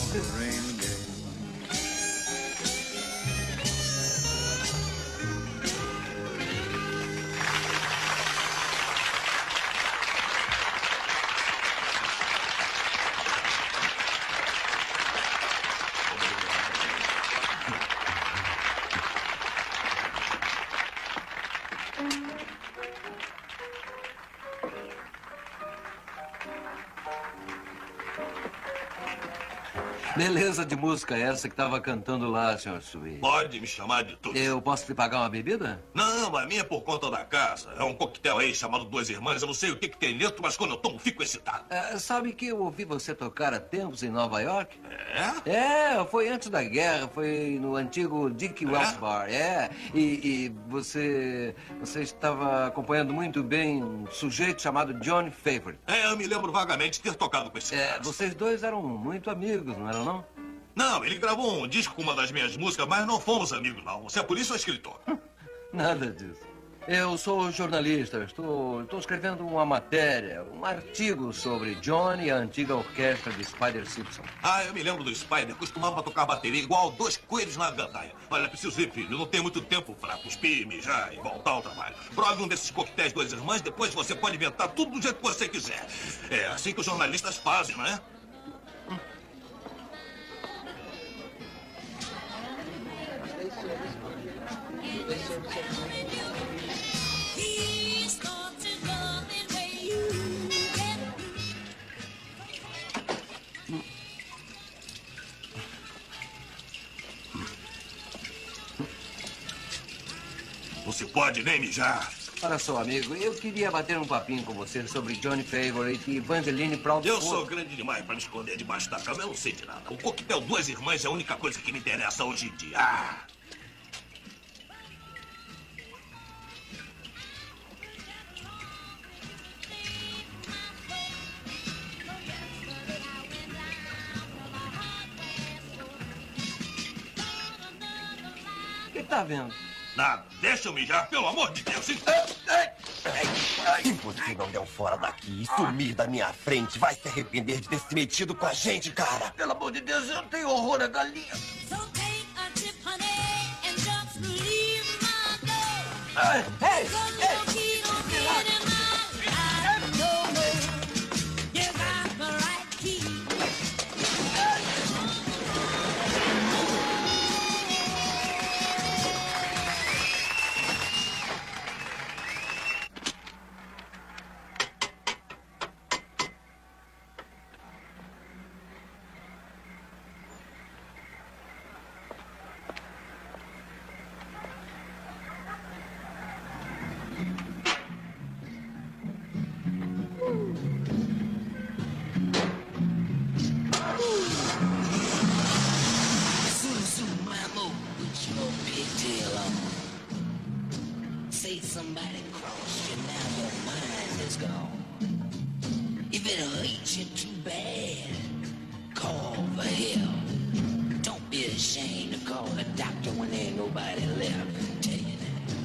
Beleza de música essa que estava cantando lá, Sr. Sweet? Pode me chamar de tudo. Eu posso lhe pagar uma bebida? Não, a minha é por conta da casa. É um coquetel aí chamado Duas Irmãs. Eu não sei o que tem dentro, mas quando eu tomo, fico excitado. Sabe que eu ouvi você tocar há tempos em Nova York? Foi antes da guerra. Foi no antigo Dick Wells Bar. E você estava acompanhando muito bem um sujeito chamado Johnny Favorite. Eu me lembro vagamente de ter tocado com esse cara. Vocês dois eram muito amigos, não eram, não? Não, ele gravou um disco com uma das minhas músicas, mas não fomos amigos, não. Você é por isso ou escritor? Nada disso. Eu sou jornalista, estou escrevendo uma matéria, um artigo sobre Johnny e a antiga orquestra de Spider Simpson. Eu me lembro do Spider, costumava tocar bateria igual 2 coelhos na gandaia. Olha, preciso ir, filho, não tenho muito tempo para cuspir, mijar e voltar ao trabalho. Prove um desses coquetéis Duas Irmãs, depois você pode inventar tudo do jeito que você quiser. É assim que os jornalistas fazem, não é? Não se pode nem mijar. Olha só, amigo, eu queria bater um papinho com você sobre Johnny Favorite e Evangeline Proudfoot. Eu sou grande demais para me esconder debaixo da cama. Eu não sei de nada. O coquetel Duas Irmãs é a única coisa que me interessa hoje em dia. O que tá vendo? Nada. Deixa eu mijar, pelo amor de Deus. Se você não der um fora daqui e sumir da minha frente, vai se arrepender de ter se metido com a gente, cara. Pelo amor de Deus, eu tenho horror a galinha. So take a tip, honey, and Ei! Say somebody crossed you, now your mind is gone. If it hurts you too bad, call for help. Don't be ashamed to call the doctor when there ain't nobody left. Tell you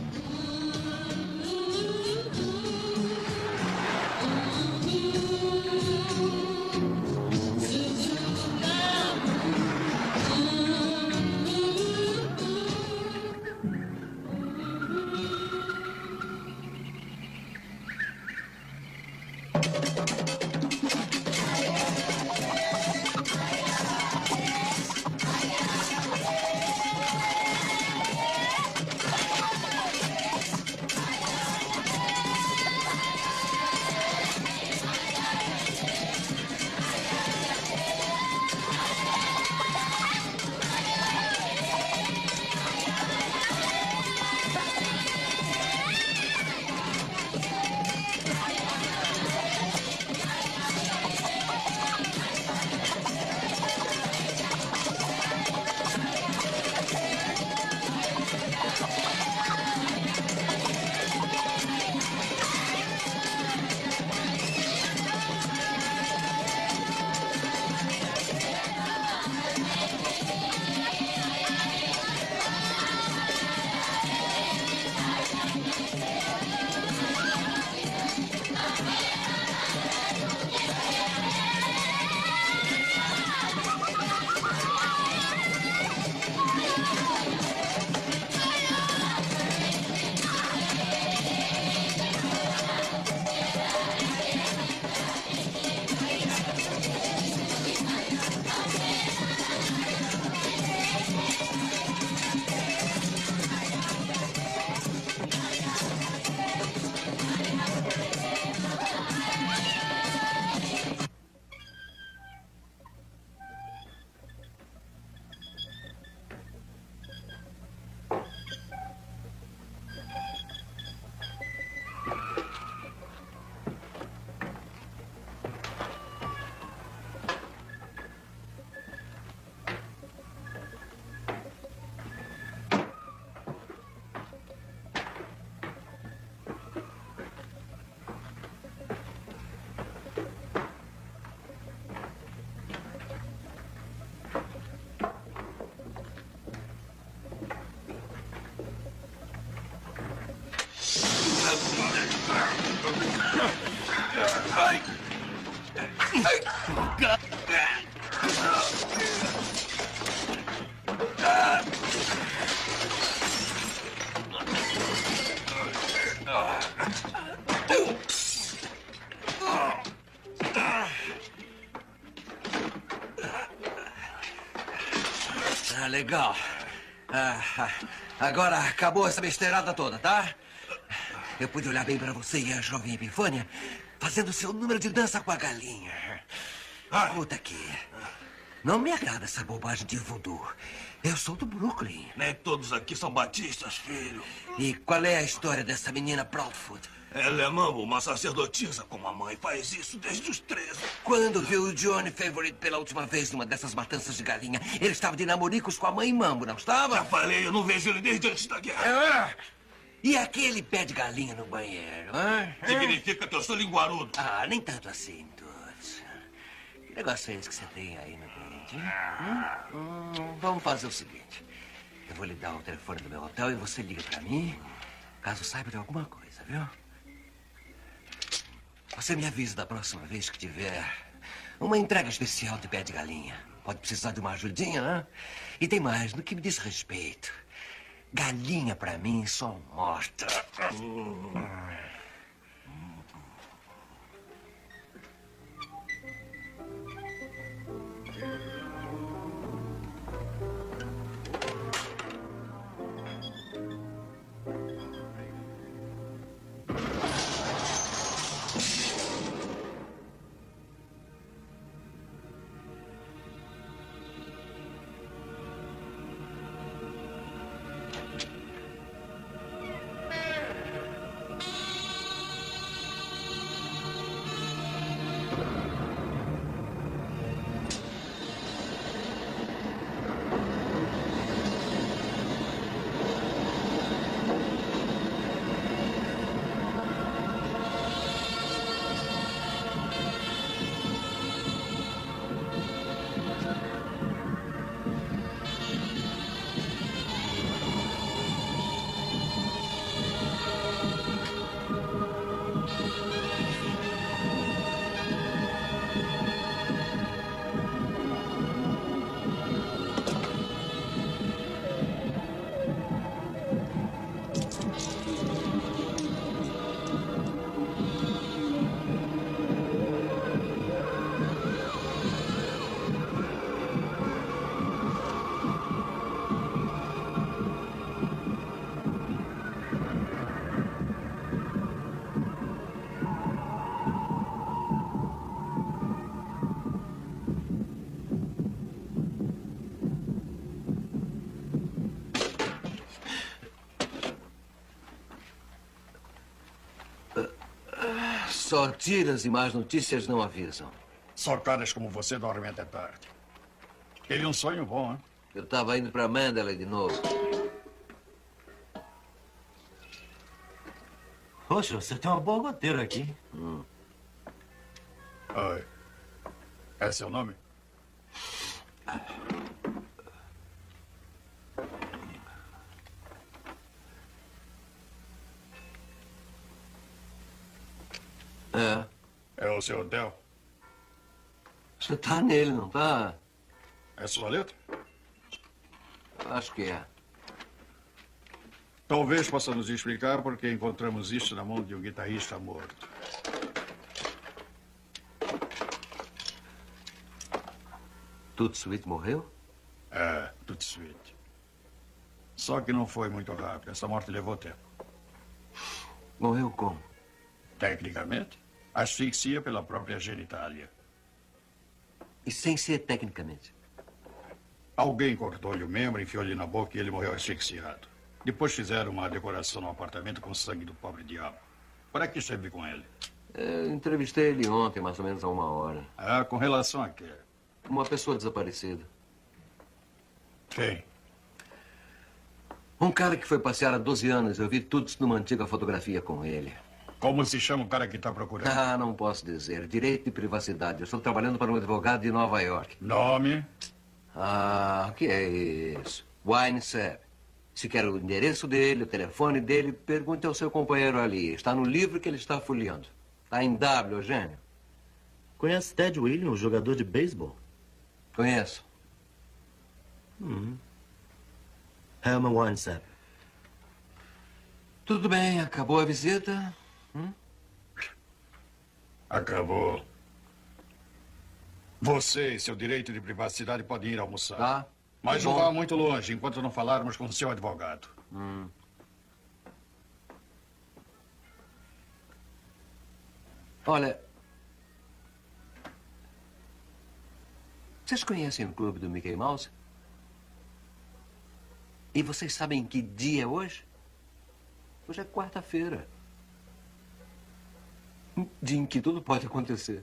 Legal. Agora acabou essa besteirada toda, tá? Eu pude olhar bem pra você e a jovem Epifânia fazendo seu número de dança com a galinha. Escuta aqui. Não me agrada essa bobagem de voodoo. Eu sou do Brooklyn. Nem todos aqui são batistas, filho. E qual é a história dessa menina Proudfoot? Ela é mambo, uma sacerdotisa como a mãe. Faz isso desde os 13. Quando viu o Johnny Favorite pela última vez numa dessas matanças de galinha, ele estava de namoricos com a mãe Mambo, não estava? Já falei, eu não vejo ele desde antes da guerra. E aquele pé de galinha no banheiro, hein? Significa que eu sou linguarudo. Ah, nem tanto assim, Toots. Que negócio é esse que você tem aí no dente? Vamos fazer o seguinte. Eu vou lhe dar o telefone do meu hotel e você liga pra mim, caso saiba de alguma coisa, viu? Você me avisa da próxima vez que tiver uma entrega especial de pé de galinha. Pode precisar de uma ajudinha, né? E tem mais, no que me diz respeito. Galinha pra mim só morta. Só tiras e más notícias não avisam. Só caras como você dormem até tarde. Teve um sonho bom, hein? Eu estava indo para Mandalay de novo. Poxa, você tem uma boa goteira aqui. Oi. É seu nome? É. É o seu hotel? Você tá nele, não tá? É sua letra? Acho que é. Talvez possa nos explicar por que encontramos isso na mão de um guitarrista morto. Toot Sweet morreu? É, Toot Sweet. Só que não foi muito rápido. Essa morte levou tempo. Morreu como? Tecnicamente, asfixia pela própria genitália. E sem ser tecnicamente? Alguém cortou-lhe o membro, enfiou-lhe na boca e ele morreu asfixiado. Depois fizeram uma decoração no apartamento com sangue do pobre diabo. Para que esteve com ele? Eu entrevistei ele ontem, mais ou menos há 1 hora. Ah, com relação a quê? Uma pessoa desaparecida. Quem? Um cara que foi passear há 12 anos. Eu vi tudo numa antiga fotografia com ele. Como se chama o cara que está procurando? Ah, não posso dizer. Direito de privacidade. Eu estou trabalhando para um advogado de Nova York. Nome? Ah, o que é isso? Wine Sepp. Se quer o endereço dele, o telefone dele, pergunte ao seu companheiro ali. Está no livro que ele está folheando. Está em W, Eugênio. Conhece Ted Williams, jogador de beisebol? Conheço. Herman Winesap. Tudo bem, acabou a visita? Acabou. Você e seu direito de privacidade podem ir almoçar. Tá. Mas Tá não bom. vá muito longe enquanto não falarmos com o seu advogado. Olha, vocês conhecem o clube do Mickey Mouse? E vocês sabem que dia é hoje? Hoje é quarta-feira. Um dia em que tudo pode acontecer.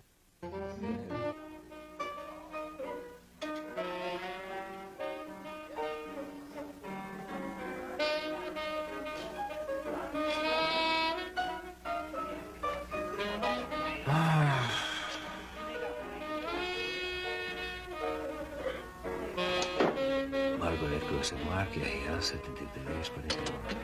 Margaret Grossman Mark, RA 7349.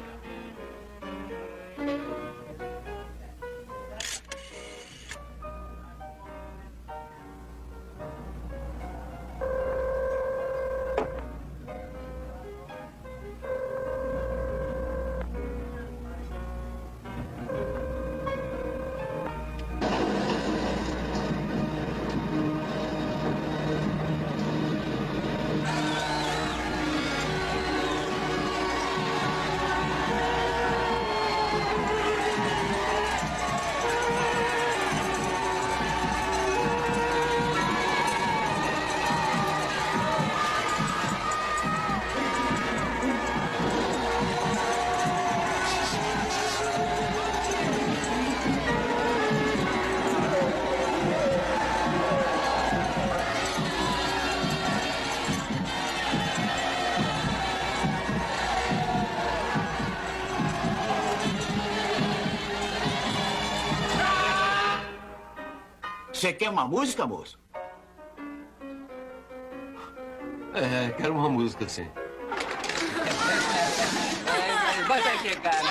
Você quer uma música, moço? Quero uma música, sim. Vai chegar.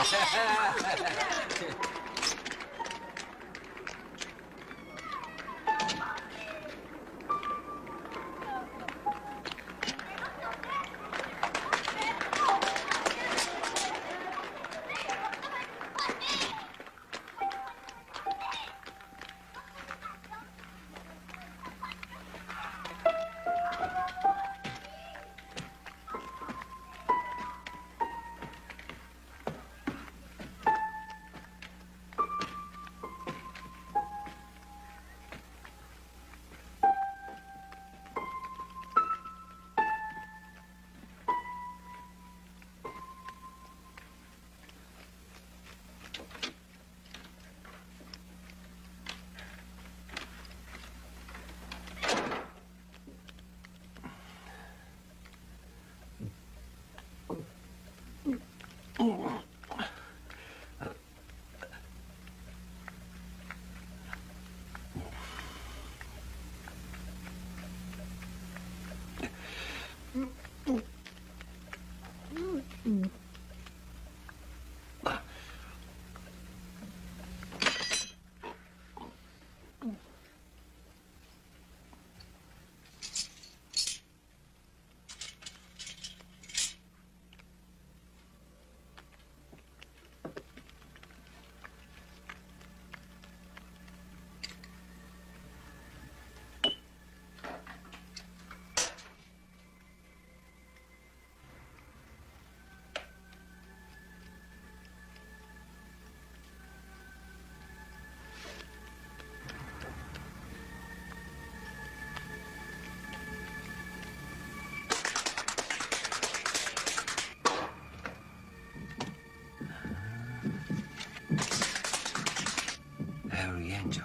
Harry Angel.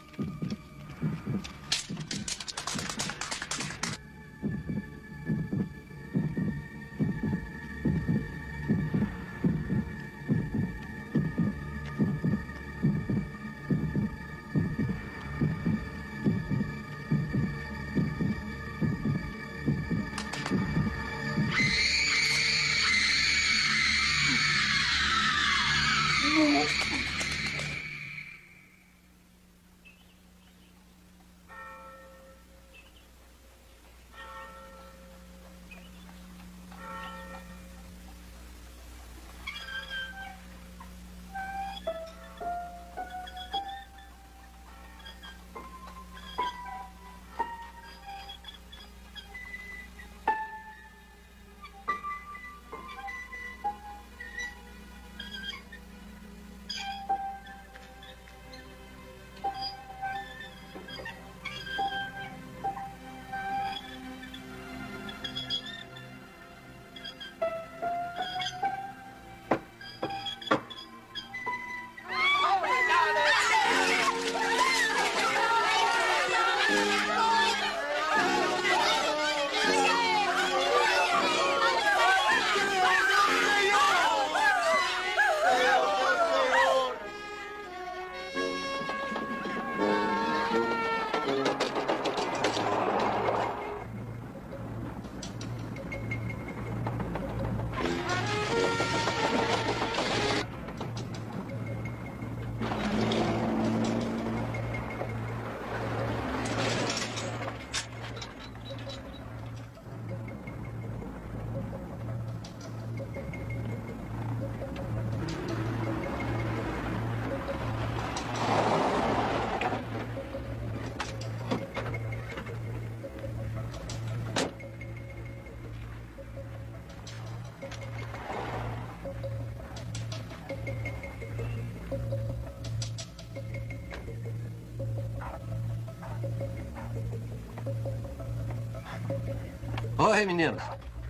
Oi, meninos.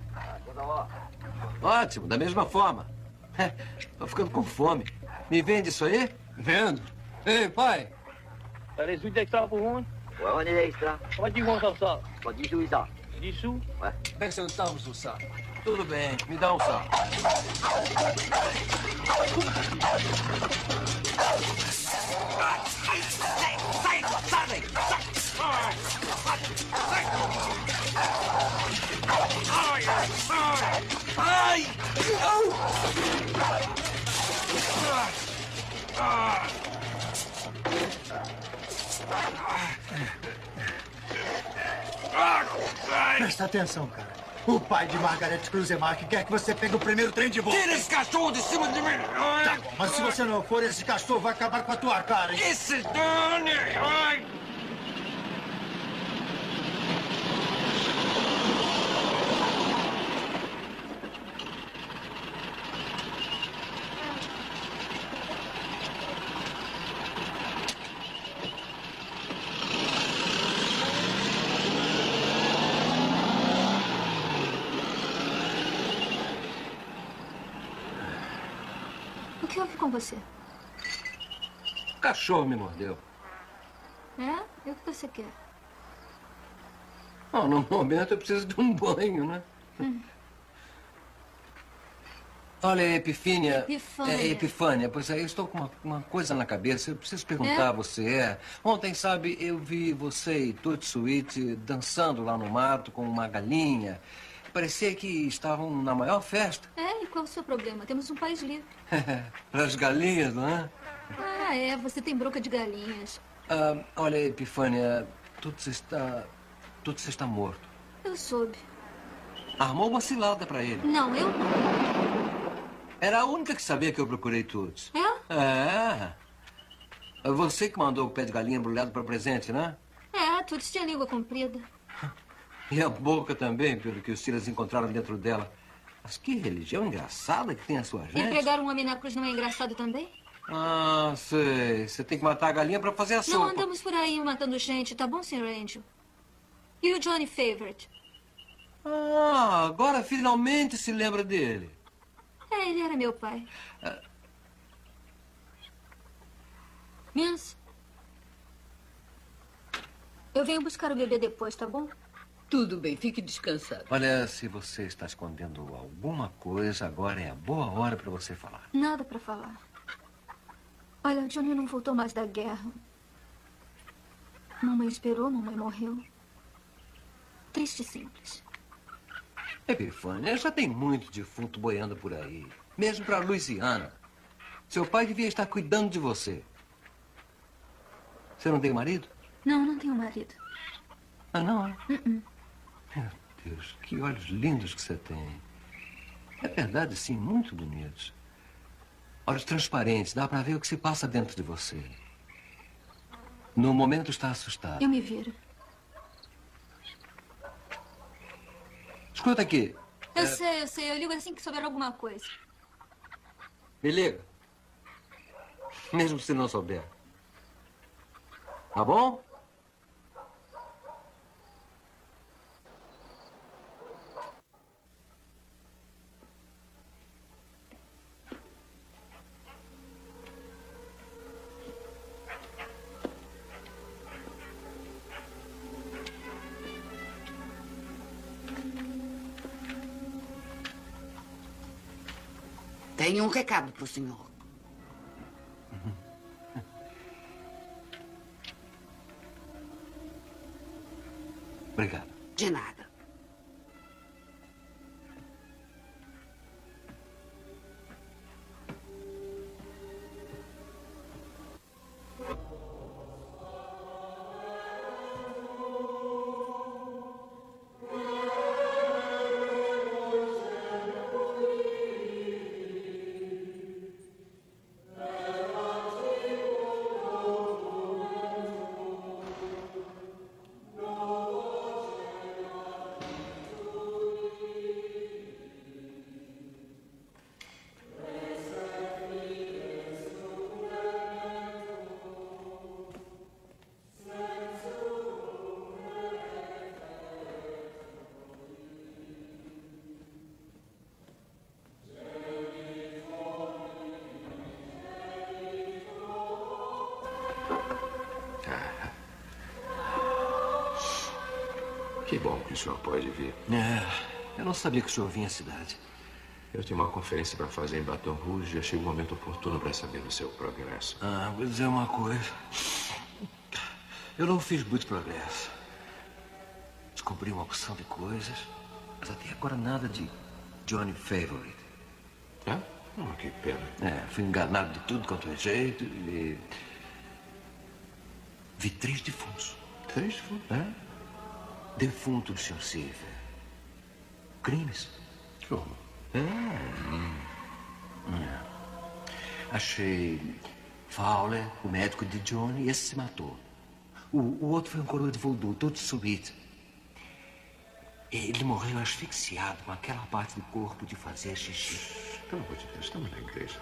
Ótimo, da mesma forma. Tô ficando com fome. Me vende isso aí? Vendo. Ei, pai. Les huiles extra pour vous? Ouais, on est extra. Comment tu vends ça? Pas 10 sous, ça. 10 sous? Ouais. Peça um tal do sal. Tudo bem, me dá um sal. Sai! Ai! Presta atenção, cara. O pai de Margaret Cruzemark quer que você pegue o primeiro trem de volta. Tira esse cachorro de cima de mim! Tá bom, mas se você não for, esse cachorro vai acabar com a tua cara, hein? Esse dane! Ai! O que houve com você? O cachorro me mordeu. É? E o que você quer? Oh, no momento eu preciso de um banho, né? Olha, Epifânia. Epifânia. Pois é, eu estou com uma coisa na cabeça. Eu preciso perguntar a você. Ontem, sabe, eu vi você e Tutti Sweet dançando lá no mato com uma galinha. Parecia que estavam na maior festa. É, e qual é o seu problema? Temos um país livre. Para as galinhas, não é? Ah, é, você tem bronca de galinhas. Olha, Epifânia, Tutti está morto. Eu soube. Armou uma cilada para ele. Não, eu não. Era a única que sabia que eu procurei Tutti. É? É. Você que mandou o pé de galinha embrulhado para presente, né? É, tudo tinha língua comprida. E a boca também, pelo que os tiras encontraram dentro dela. Mas que religião engraçada que tem a sua gente. Empregar um homem na cruz não é engraçado também? Ah, sei. Você tem que matar a galinha para fazer a sopa. Não andamos por aí matando gente, tá bom, Sr. Angel? E o Johnny Favorite? Ah, agora finalmente se lembra dele. É, ele era meu pai. Miss, eu venho buscar o bebê depois, tá bom? Tudo bem, fique descansado. Olha, se você está escondendo alguma coisa, agora é a boa hora para você falar. Nada pra falar. Olha, o Johnny não voltou mais da guerra. Mamãe esperou, mamãe morreu. Triste e simples. Epifânia, já tem muito defunto boiando por aí. Mesmo para Louisiana. Seu pai devia estar cuidando de você. Você não tem marido? Não, não tenho marido. Ah, não? Meu Deus, que olhos lindos que você tem. É verdade, sim, muito bonitos. Olhos transparentes, dá para ver o que se passa dentro de você. No momento está assustado. Eu me viro. Escuta aqui. Eu sei. Eu ligo assim que souber alguma coisa. Me liga. Mesmo se não souber. Tá bom? Tenho um recado para o senhor. Obrigado. De nada. Que bom que o senhor pode vir. Eu não sabia que o senhor vinha à cidade. Eu tenho uma conferência para fazer em Baton Rouge e achei o momento oportuno para saber do seu progresso. Vou dizer uma coisa. Eu não fiz muito progresso. Descobri uma opção de coisas, mas até agora nada de Johnny Favorite. Ah? Oh, que pena. Fui enganado de tudo quanto é jeito e... Vi 3 defuntos. 3 defuntos? Defunto do Sr. Silver. Crimes. Como? Achei Fowler, o médico de Johnny, e esse se matou. O outro foi um coroa de voodoo, todo suíte. Ele morreu asfixiado com aquela parte do corpo de fazer xixi. Pelo amor de Deus, estamos na igreja.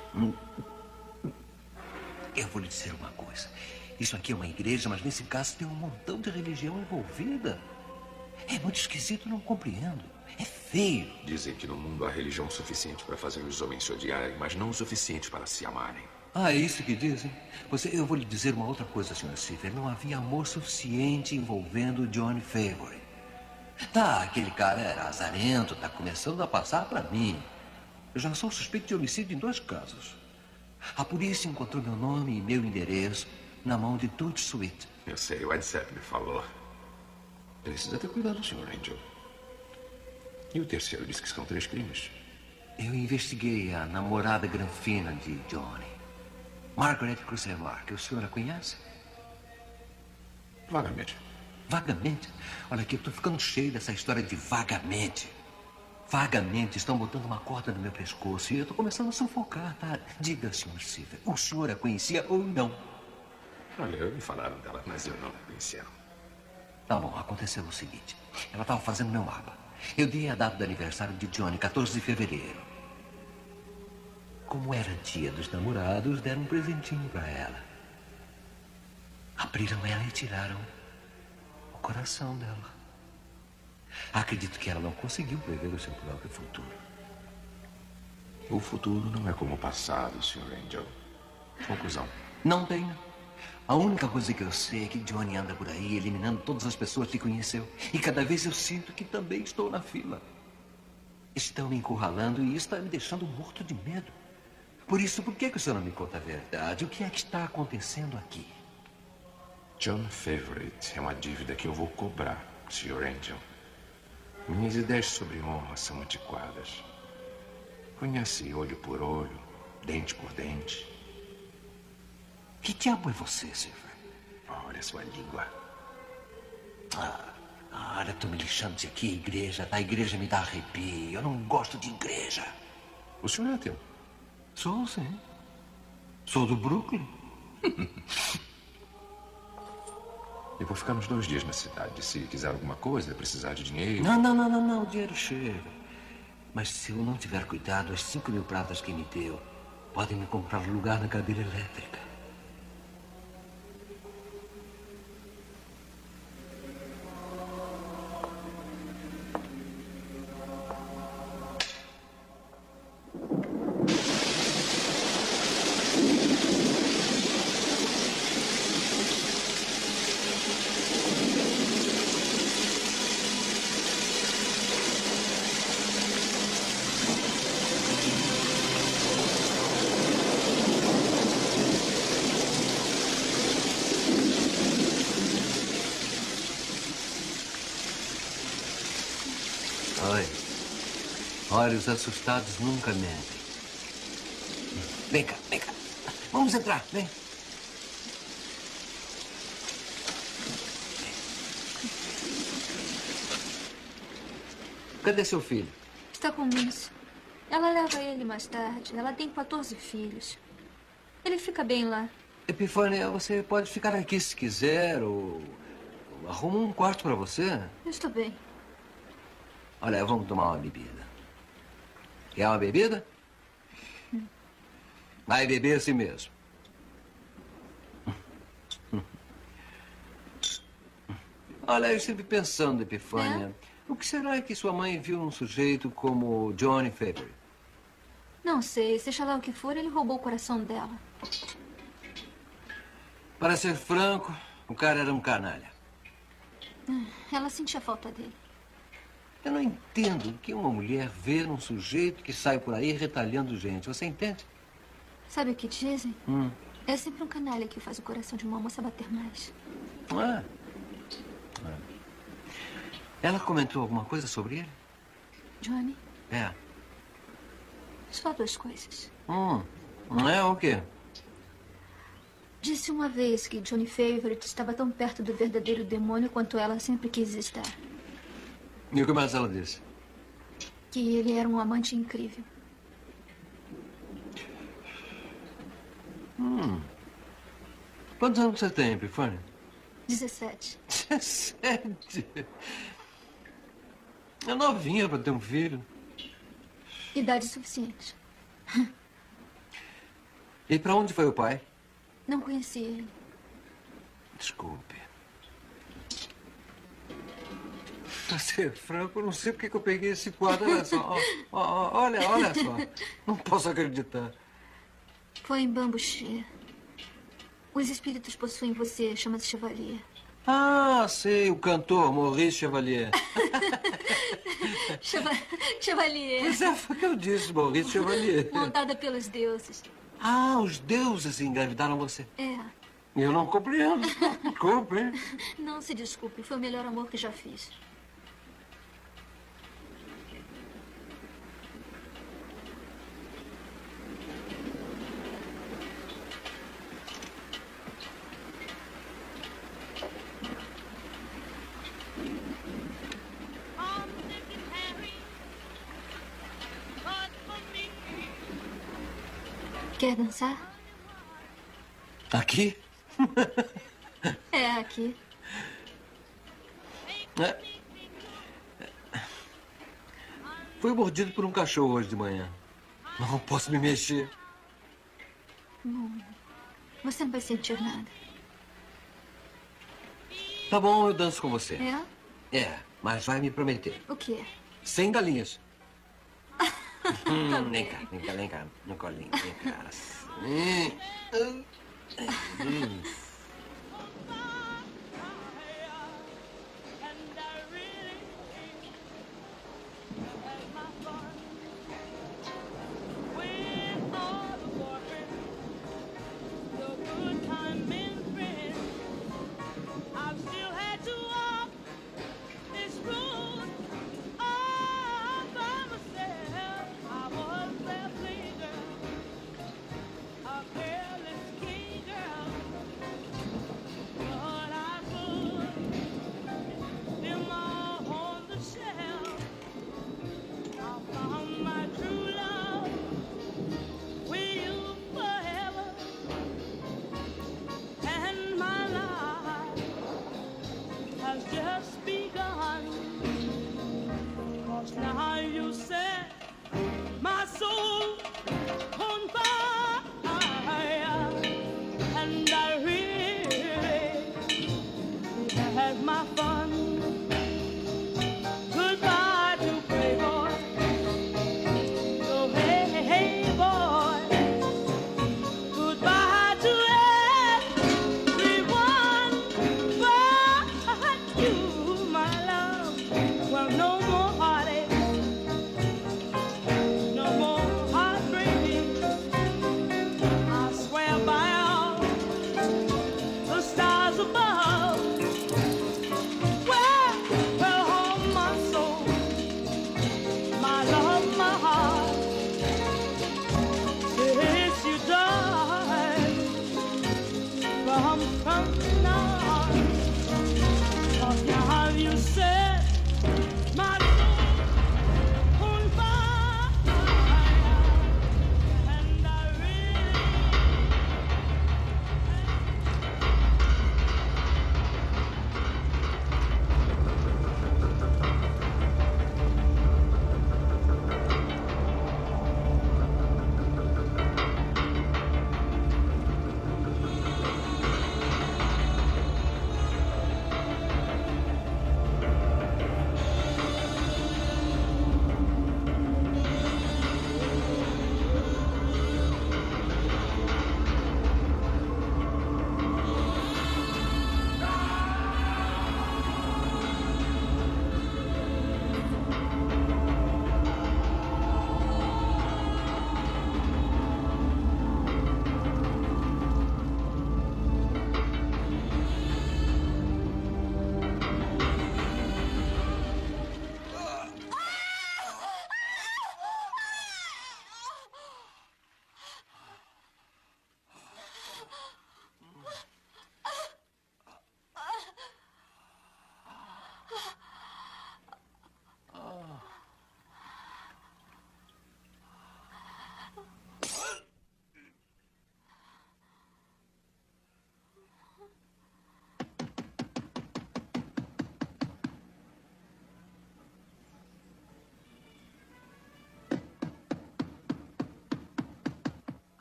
Eu vou lhe dizer uma coisa. Isso aqui é uma igreja, mas nesse caso tem um montão de religião envolvida. É muito esquisito, não compreendo. É feio. Dizem que no mundo há religião suficiente para fazer os homens se odiarem, mas não o suficiente para se amarem. Ah, é isso que dizem? Eu vou lhe dizer uma outra coisa, Sr. Silver. Não havia amor suficiente envolvendo Johnny Favorite. Tá, aquele cara era azarento, tá começando a passar para mim. Eu já sou suspeito de homicídio em 2 casos. A polícia encontrou meu nome e meu endereço na mão de Toots Sweet. Eu sei, o Ed Sepp me falou. Precisa ter cuidado, Sr. Angel. E o terceiro disse que são 3 crimes. Eu investiguei a namorada granfina de Johnny, Margaret Cruzevar, que o senhor a conhece? Vagamente. Vagamente? Olha aqui, eu tô ficando cheio dessa história de vagamente. Vagamente estão botando uma corda no meu pescoço e eu tô começando a sufocar, tá? Diga, Sr. Silver, o senhor a conhecia ou não? Olha, me falaram dela, mas eu não a conhecia. Tá bom, aconteceu o seguinte. Ela estava fazendo meu mapa. Eu dei a data do aniversário de Johnny, 14 de fevereiro. Como era dia dos namorados, deram um presentinho para ela. Abriram ela e tiraram o coração dela. Acredito que ela não conseguiu prever o seu próprio futuro. O futuro não é como o passado, Sr. Angel. Conclusão. Não tenho. A única coisa que eu sei é que Johnny anda por aí eliminando todas as pessoas que conheceu. E cada vez eu sinto que também estou na fila. Estão me encurralando e isso está me deixando morto de medo. Por isso, por que o senhor não me conta a verdade? O que é que está acontecendo aqui? John Favorite é uma dívida que eu vou cobrar, Sr. Angel. Minhas ideias sobre honra são antiquadas. Conhece olho por olho, dente por dente. Que diabo é você, Silver? Olha a sua língua. Olha, tô me lixando de aqui, igreja. A igreja me dá arrepio. Eu não gosto de igreja. O senhor é ateu? Sou, sim. Sou do Brooklyn. Eu vou ficar uns 2 dias na cidade. Se quiser alguma coisa, precisar de dinheiro... Não. O dinheiro chega. Mas se eu não tiver cuidado, as 5.000 pratas que me deu podem me comprar lugar na cadeira elétrica. Olha, os assustados nunca mentem. Vem cá. Vamos entrar, vem. Cadê seu filho? Está com Miss. Ela leva ele mais tarde. Ela tem 14 filhos. Ele fica bem lá. Epifânia, você pode ficar aqui se quiser, ou arruma um quarto para você. Eu estou bem. Olha, vamos tomar uma bebida. Quer uma bebida? Vai beber assim mesmo. Olha, eu sempre pensando, Epifânia, o que será que sua mãe viu num sujeito como Johnny Favorite? Não sei, seja lá o que for, ele roubou o coração dela. Para ser franco, o cara era um canalha. Ela sentia falta dele. Eu não entendo o que uma mulher vê num sujeito que sai por aí retalhando gente. Você entende? Sabe o que dizem? É sempre um canalha que faz o coração de uma moça bater mais. Ela comentou alguma coisa sobre ele? Johnny? É. Só duas coisas. É o quê? Disse uma vez que Johnny Favorite estava tão perto do verdadeiro demônio quanto ela sempre quis estar. E o que mais ela disse? Que ele era um amante incrível. Quantos anos você tem, Epifânia? 17. 17? É novinha para ter um filho. Idade suficiente. E para onde foi o pai? Não conheci ele. Desculpe. Pra ser franco, eu não sei porque que eu peguei esse quadro. Olha só. Olha só. Não posso acreditar. Foi em Bambuche. Os espíritos possuem você, chama-se Chevalier. Ah, sei, o cantor Maurice Chevalier. Chevalier. Pois é, foi o que eu disse, Maurice Chevalier. Montada pelos deuses. Ah, os deuses engravidaram você. É. Eu não compreendo. Desculpe, hein? Não se desculpe, foi o melhor amor que já fiz. Quer dançar? Aqui? É, aqui. Fui mordido por um cachorro hoje de manhã. Não posso me mexer. Você não vai sentir nada. Tá bom, eu danço com você. É? É, mas vai me prometer. O quê? 100 galinhas. Vem cá, no colinho, vem cá.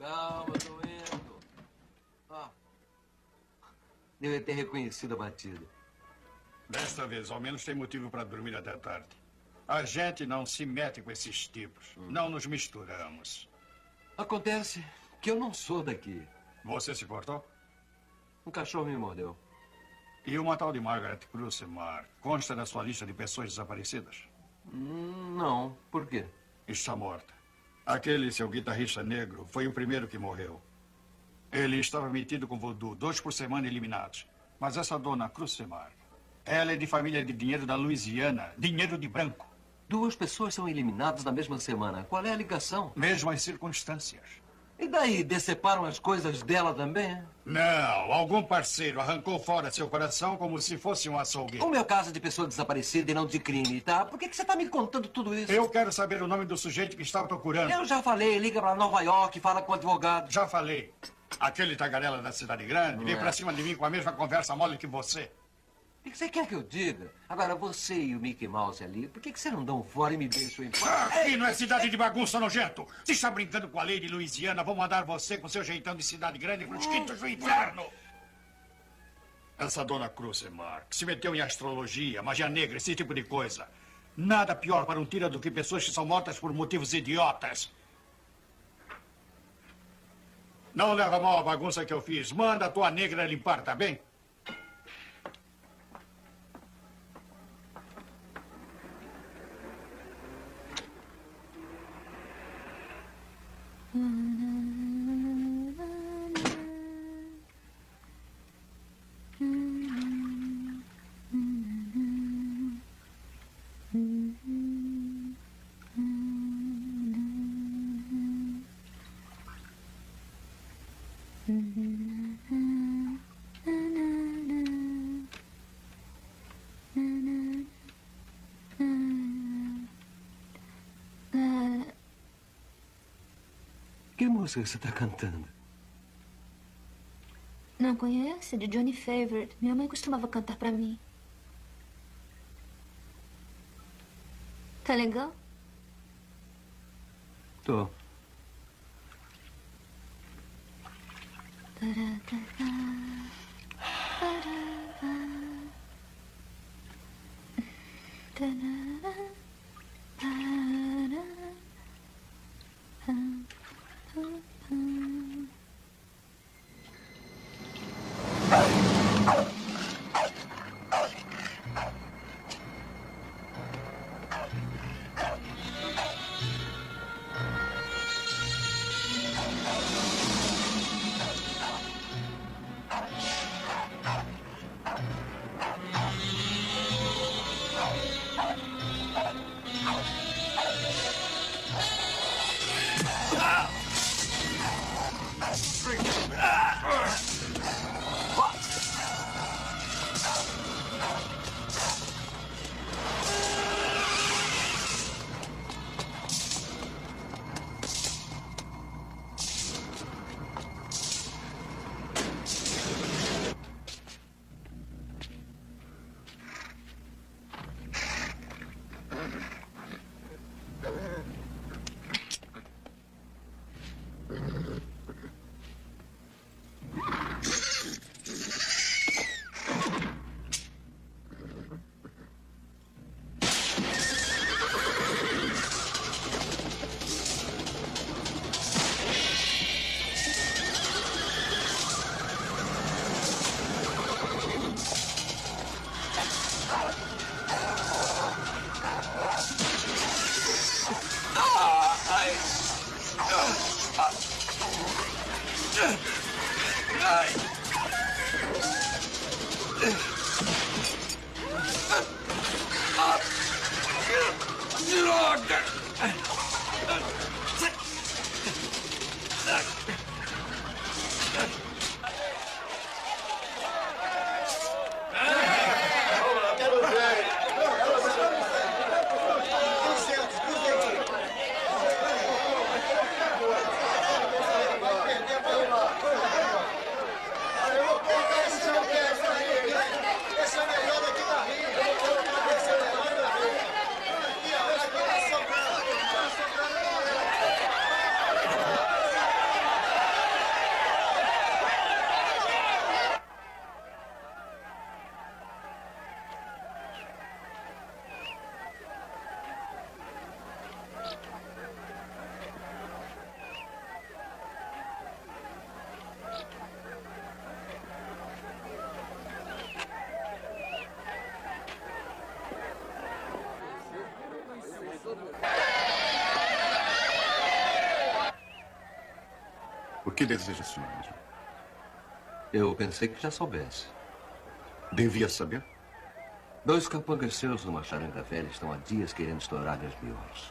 calma, tô indo. Ah. Deve ter reconhecido a batida. Desta vez, ao menos tem motivo para dormir até tarde. A gente não se mete com esses tipos. Não nos misturamos. Acontece que eu não sou daqui. Você se cortou? Um cachorro me mordeu. E uma tal de Margaret Crusemar consta da sua lista de pessoas desaparecidas? Não. Por quê? Está morta. Aquele seu guitarrista negro foi o primeiro que morreu. Ele estava metido com voodoo, 2 por semana eliminados. Mas essa dona Crusemar, ela é de família de dinheiro da Louisiana, dinheiro de branco. 2 pessoas são eliminadas na mesma semana. Qual é a ligação? Mesmas circunstâncias. E daí, deceparam as coisas dela também? Não, algum parceiro arrancou fora seu coração como se fosse um açougue. O meu caso é de pessoa desaparecida e não de crime, tá? Por que você tá me contando tudo isso? Eu quero saber o nome do sujeito que está procurando. Eu já falei, liga pra Nova York, fala com o advogado. Já falei. Aquele tagarela da cidade grande veio pra cima de mim com a mesma conversa mole que você. O que você quer que eu diga? Agora, você e o Mickey Mouse ali, por que você não dão fora e me deixam em paz? Aqui não é cidade de bagunça, nojento. Se está brincando com a lei de Louisiana, vou mandar você com seu jeitão de cidade grande pros quintos do inferno. Essa dona Crusemar, que se meteu em astrologia, magia negra, esse tipo de coisa. Nada pior para um tira do que pessoas que são mortas por motivos idiotas. Não leva mal a bagunça que eu fiz. Manda a tua negra limpar, tá bem? Que música você está cantando? Não conhece? De Johnny Favorite. Minha mãe costumava cantar pra mim. Tá legal? Tô. O que deseja, Sr. Angel? Eu pensei que já soubesse. Devia saber? 2 capangas seus numa charanga velha estão há dias querendo estourar as miolos.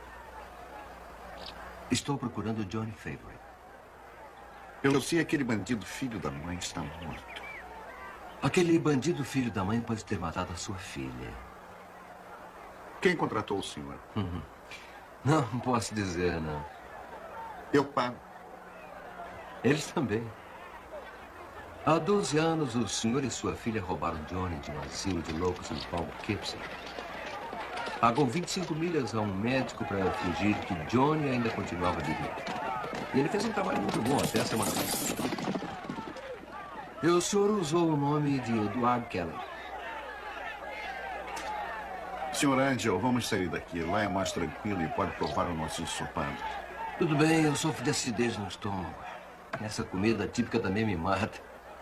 Estou procurando Johnny Favorite. Eu sei, aquele bandido filho da mãe está morto. Aquele bandido filho da mãe pode ter matado a sua filha. Quem contratou o senhor? Não posso dizer, não. Eu pago. Eles também. Há 12 anos, o senhor e sua filha roubaram Johnny de um asilo de loucos em Poughkeepsie. Pagou 25 milhas a um médico para fingir que Johnny ainda continuava vivo. E ele fez um trabalho muito bom até a semana passada. E o senhor usou o nome de Edward Kelly. Sr. Angel, vamos sair daqui. Lá é mais tranquilo e pode provar o nosso ensopado. Tudo bem, eu sofro de acidez no estômago. Essa comida típica também me mata.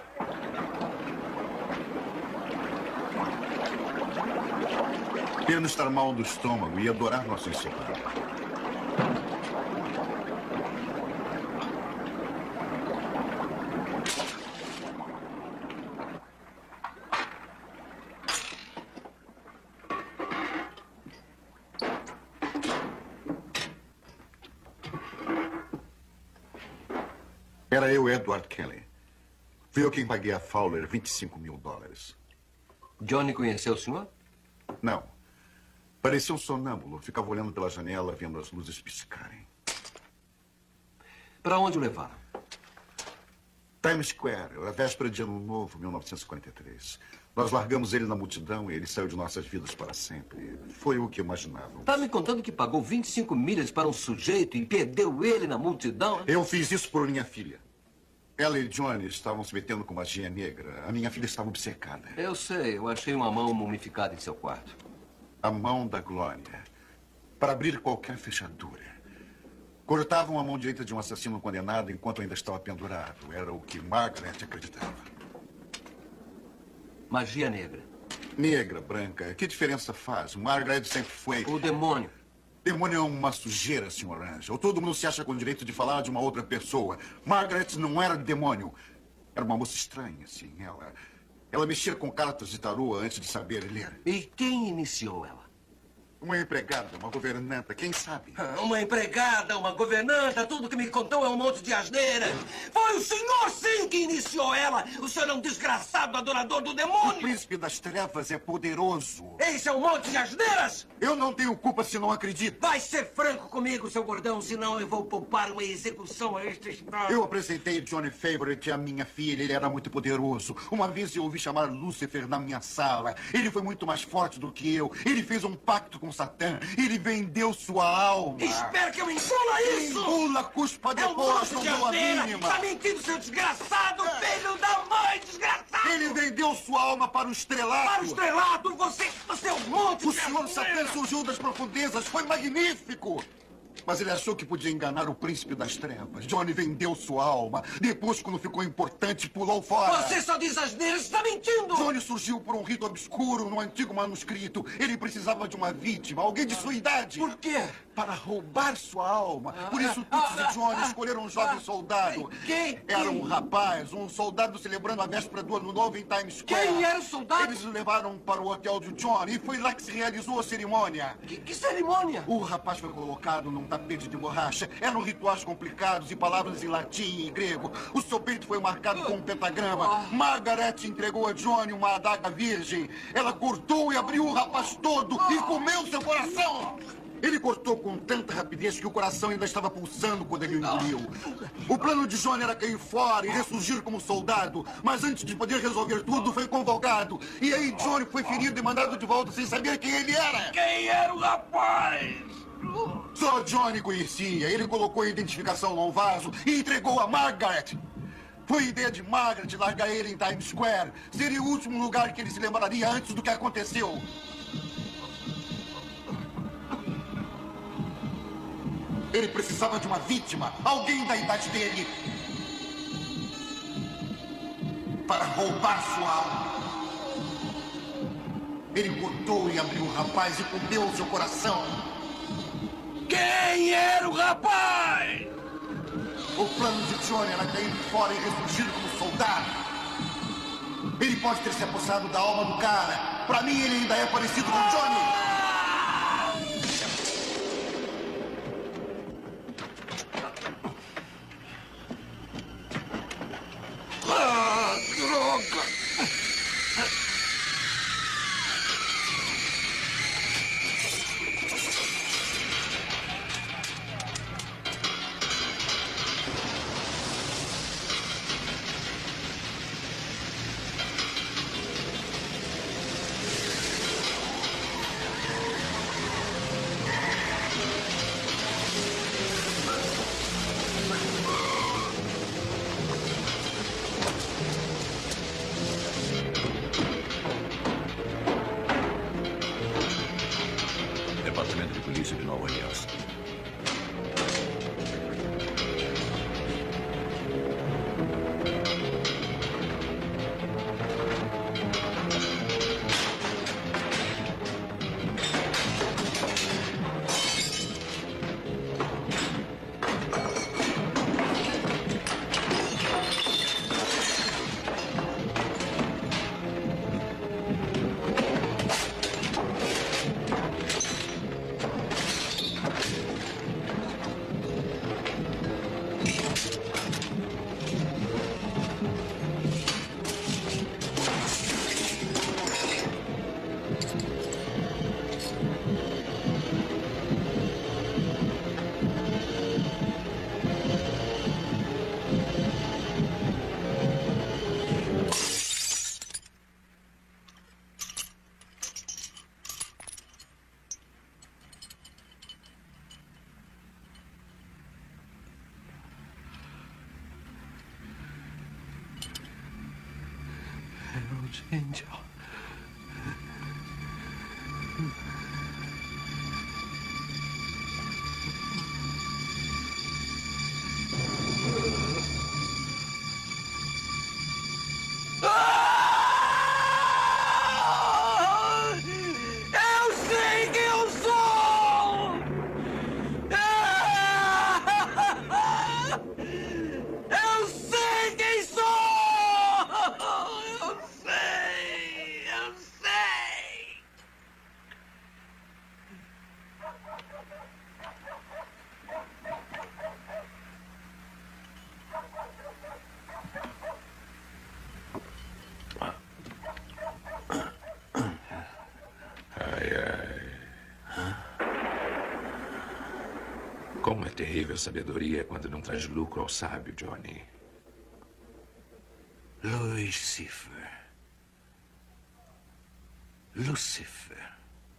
Pena estar mal do estômago e adorar nosso ensopado. Era eu, Edward Kelly. Fui eu quem paguei a Fowler $25 mil. Johnny conheceu o senhor? Não. Parecia um sonâmbulo. Ficava olhando pela janela, vendo as luzes piscarem. Para onde o levaram? Times Square, a véspera de Ano Novo, 1943. Nós largamos ele na multidão e ele saiu de nossas vidas para sempre. Foi o que imaginávamos. Tá me contando que pagou 25 milhas para um sujeito e perdeu ele na multidão? Eu fiz isso por minha filha. Ela e Johnny estavam se metendo com magia negra. A minha filha estava obcecada. Eu sei, eu achei uma mão mumificada em seu quarto. A mão da Glória. Para abrir qualquer fechadura. Cortavam a mão direita de um assassino condenado enquanto ainda estava pendurado. Era o que Margaret acreditava. Magia negra. Negra, branca. Que diferença faz? Margaret sempre foi... O demônio. Demônio é uma sujeira, Sr. Angel. Todo mundo se acha com o direito de falar de uma outra pessoa. Margaret não era demônio. Era uma moça estranha, assim. Ela mexia com cartas de tarô antes de saber ler. E quem iniciou ela? Uma empregada, uma governanta, quem sabe? Uma empregada, uma governanta, tudo que me contou é um monte de asneira. Foi o senhor, sim, que iniciou ela. O senhor é um desgraçado adorador do demônio. O príncipe das trevas é poderoso. Esse é um monte de asneiras. Eu não tenho culpa se não acredito. Vai ser franco comigo, seu gordão, senão eu vou poupar uma execução a este estado. Eu apresentei Johnny Favorite à minha filha. Ele era muito poderoso. Uma vez eu ouvi chamar Lúcifer na minha sala. Ele foi muito mais forte do que eu. Ele fez um pacto com Satã. Ele vendeu sua alma. Espera que eu engula isso! Engula, cuspa depois, não dou a mínima. Tá mentindo, seu desgraçado, filho da mãe, desgraçado! Ele vendeu sua alma para o estrelato. Para o estrelato? Você é um monte de... O de senhor Satã surgiu das profundezas. Foi magnífico. Mas ele achou que podia enganar o príncipe das trevas. Johnny vendeu sua alma. Depois, quando ficou importante, pulou fora. Você só diz asneiras, está mentindo! Johnny surgiu por um rito obscuro no antigo manuscrito. Ele precisava de uma vítima, alguém de sua idade. Por quê? Para roubar sua alma. Por isso, Tuts e Johnny escolheram um jovem soldado. Quem? Era um rapaz, um soldado celebrando a véspera do Ano Novo em Times Square. Quem era o soldado? Eles o levaram para o hotel de Johnny e foi lá que se realizou a cerimônia. Que cerimônia? O rapaz foi colocado num tapete de borracha. Eram rituais complicados e palavras em latim e grego. O seu peito foi marcado com um pentagrama. Margaret entregou a Johnny uma adaga virgem. Ela cortou e abriu o rapaz todo e comeu seu coração. Ele cortou com tanta rapidez que o coração ainda estava pulsando quando ele o engoliu. O plano de Johnny era cair fora e ressurgir como soldado. Mas antes de poder resolver tudo, foi convocado. E aí Johnny foi ferido e mandado de volta sem saber quem ele era. Quem era o rapaz? Só Johnny conhecia. Ele colocou a identificação num vaso e entregou a Margaret. Foi ideia de Margaret largar ele em Times Square. Seria o último lugar que ele se lembraria antes do que aconteceu. Ele precisava de uma vítima, alguém da idade dele, para roubar sua alma. Ele cortou e abriu o rapaz e comeu seu coração. Quem era o rapaz? O plano de Johnny era caído fora e ressurgido como soldado. Ele pode ter se apossado da alma do cara. Pra mim, ele ainda é parecido com Johnny. Droga! Departamento de Polícia de Nova Orleans. Harold Angel. Eu sei quem eu sou! Eu sei quem sou! Eu sei! Eu sei! Ai, ai. Como é terrível a sabedoria quando não traz lucro ao sábio, Johnny. Lucifer. Lucifer.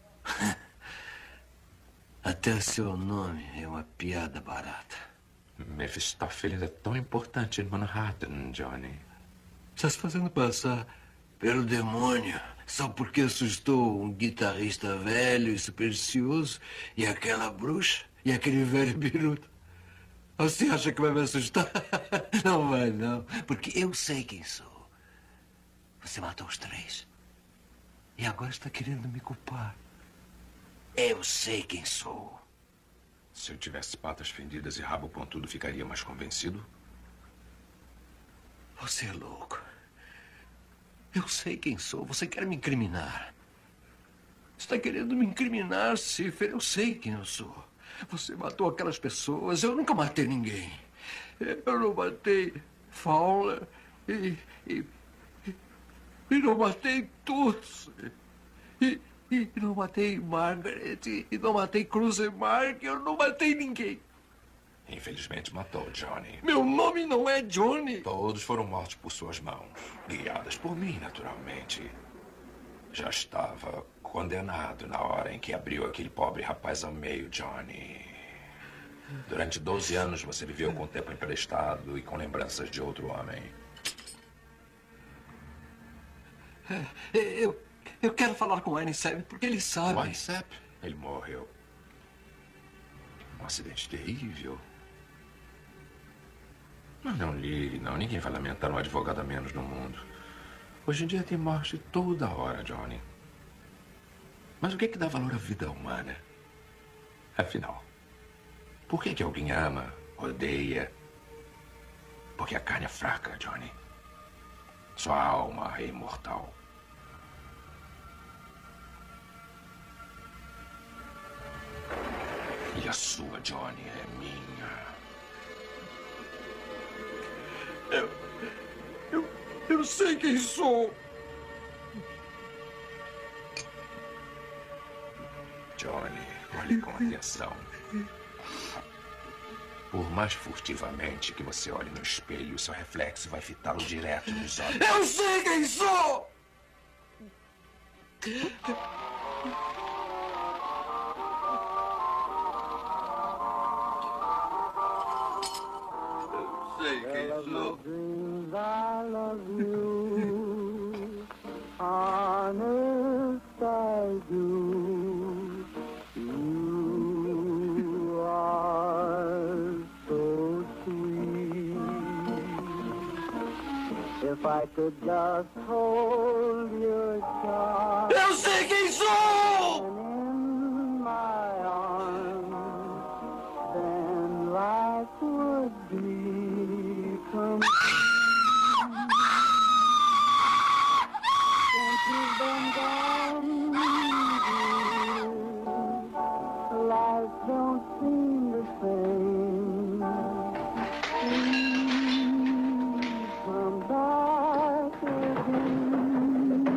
Até seu nome é uma piada barata. Mephistófeles é tão importante em Manhattan, Johnny. Está se fazendo passar pelo demônio só porque assustou um guitarrista velho e supersticioso e aquela bruxa e aquele velho biruta. Você acha que vai me assustar? Não vai, não. Porque eu sei quem sou. Você matou os 3. E agora está querendo me culpar. Eu sei quem sou. Se eu tivesse patas fendidas e rabo pontudo, ficaria mais convencido? Você é louco. Eu sei quem sou. Você quer me incriminar. Você está querendo me incriminar, Cipher. Eu sei quem eu sou. Você matou aquelas pessoas. Eu nunca matei ninguém. Eu não matei Fowler e não matei todos. E não matei Margaret. E não matei Cruzemark. Eu não matei ninguém. Infelizmente matou Johnny. Meu nome não é Johnny. Todos foram mortos por suas mãos. Guiadas por mim, naturalmente. Já estava condenado na hora em que abriu aquele pobre rapaz ao meio, Johnny. Durante 12 anos você viveu com o tempo emprestado e com lembranças de outro homem. Eu quero falar com o Ainsep porque ele sabe. O Ainsep? Ele morreu. Um acidente terrível. Mas não ligue, não. Ninguém vai lamentar um advogado a menos no mundo. Hoje em dia tem morte toda hora, Johnny. Mas o que é que dá valor à vida humana? Afinal, por que alguém ama, odeia Porque a carne é fraca, Johnny. Sua alma é imortal. E a sua, Johnny, é minha. Eu sei quem sou. Johnny, olhe com atenção. Por mais furtivamente que você olhe no espelho, seu reflexo vai fitá-lo direto nos olhos. Eu sei quem sou! Eu sei quem sou. I love you, honest I do. You are so sweet. If I could just hold your charm. Eu sei quem sou! In my arms, then life would be complete. You've been gone, life don't seem the same. Please come back again.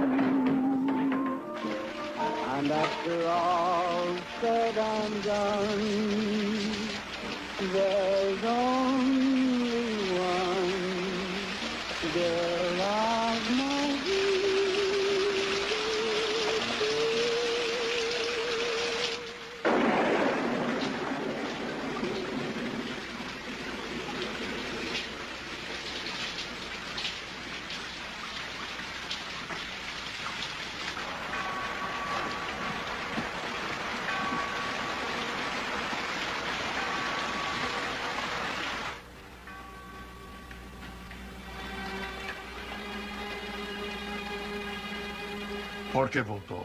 And after all said and done, there's only one girl of my dreams. Por que voltou?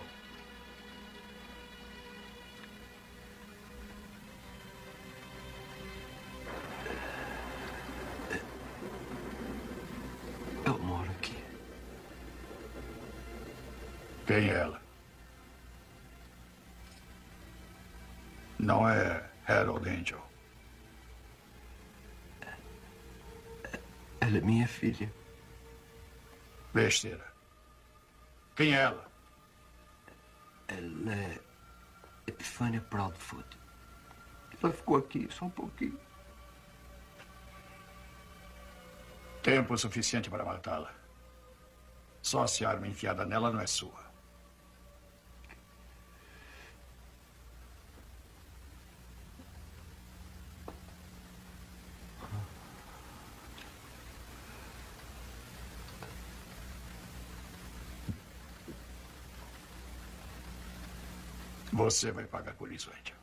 Eu moro aqui. Quem é ela? Não é Harold Angel. Ela é minha filha. Besteira. Quem é ela? Ela é Epifânia Proudfoot. Ela ficou aqui só um pouquinho. Tempo suficiente para matá-la. Só se a arma enfiada nela não é sua. Você vai pagar por isso, Angel.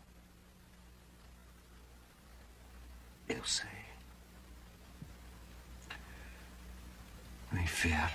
Eu sei. No inferno.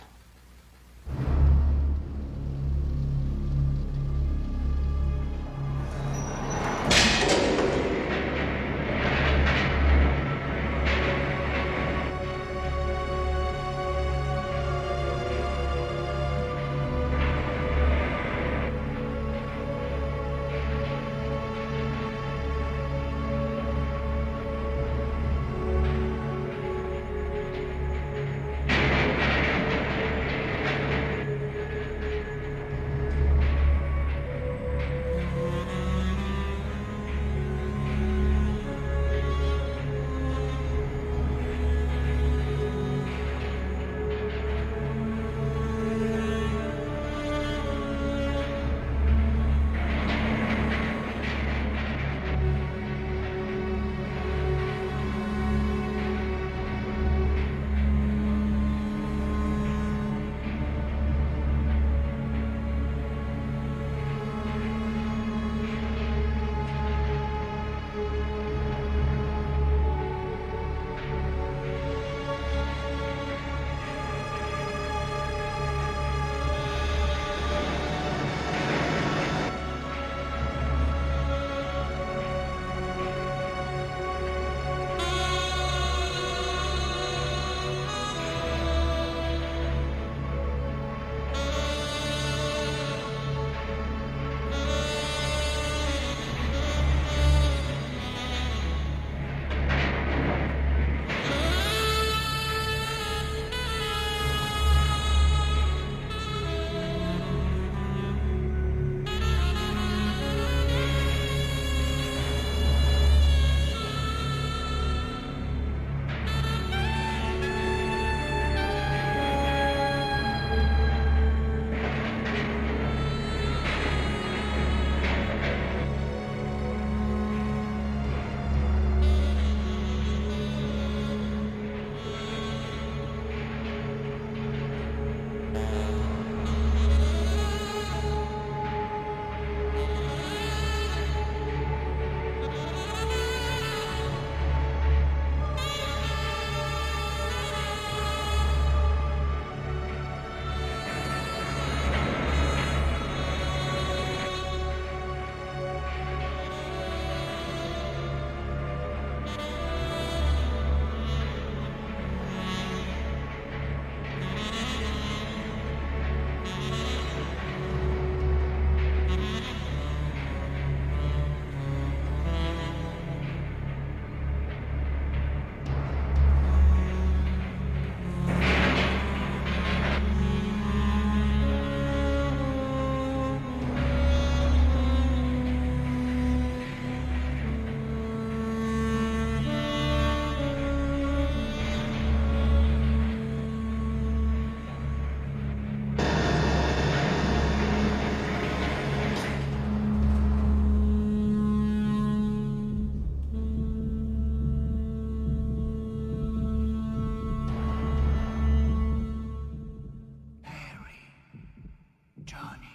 Johnny.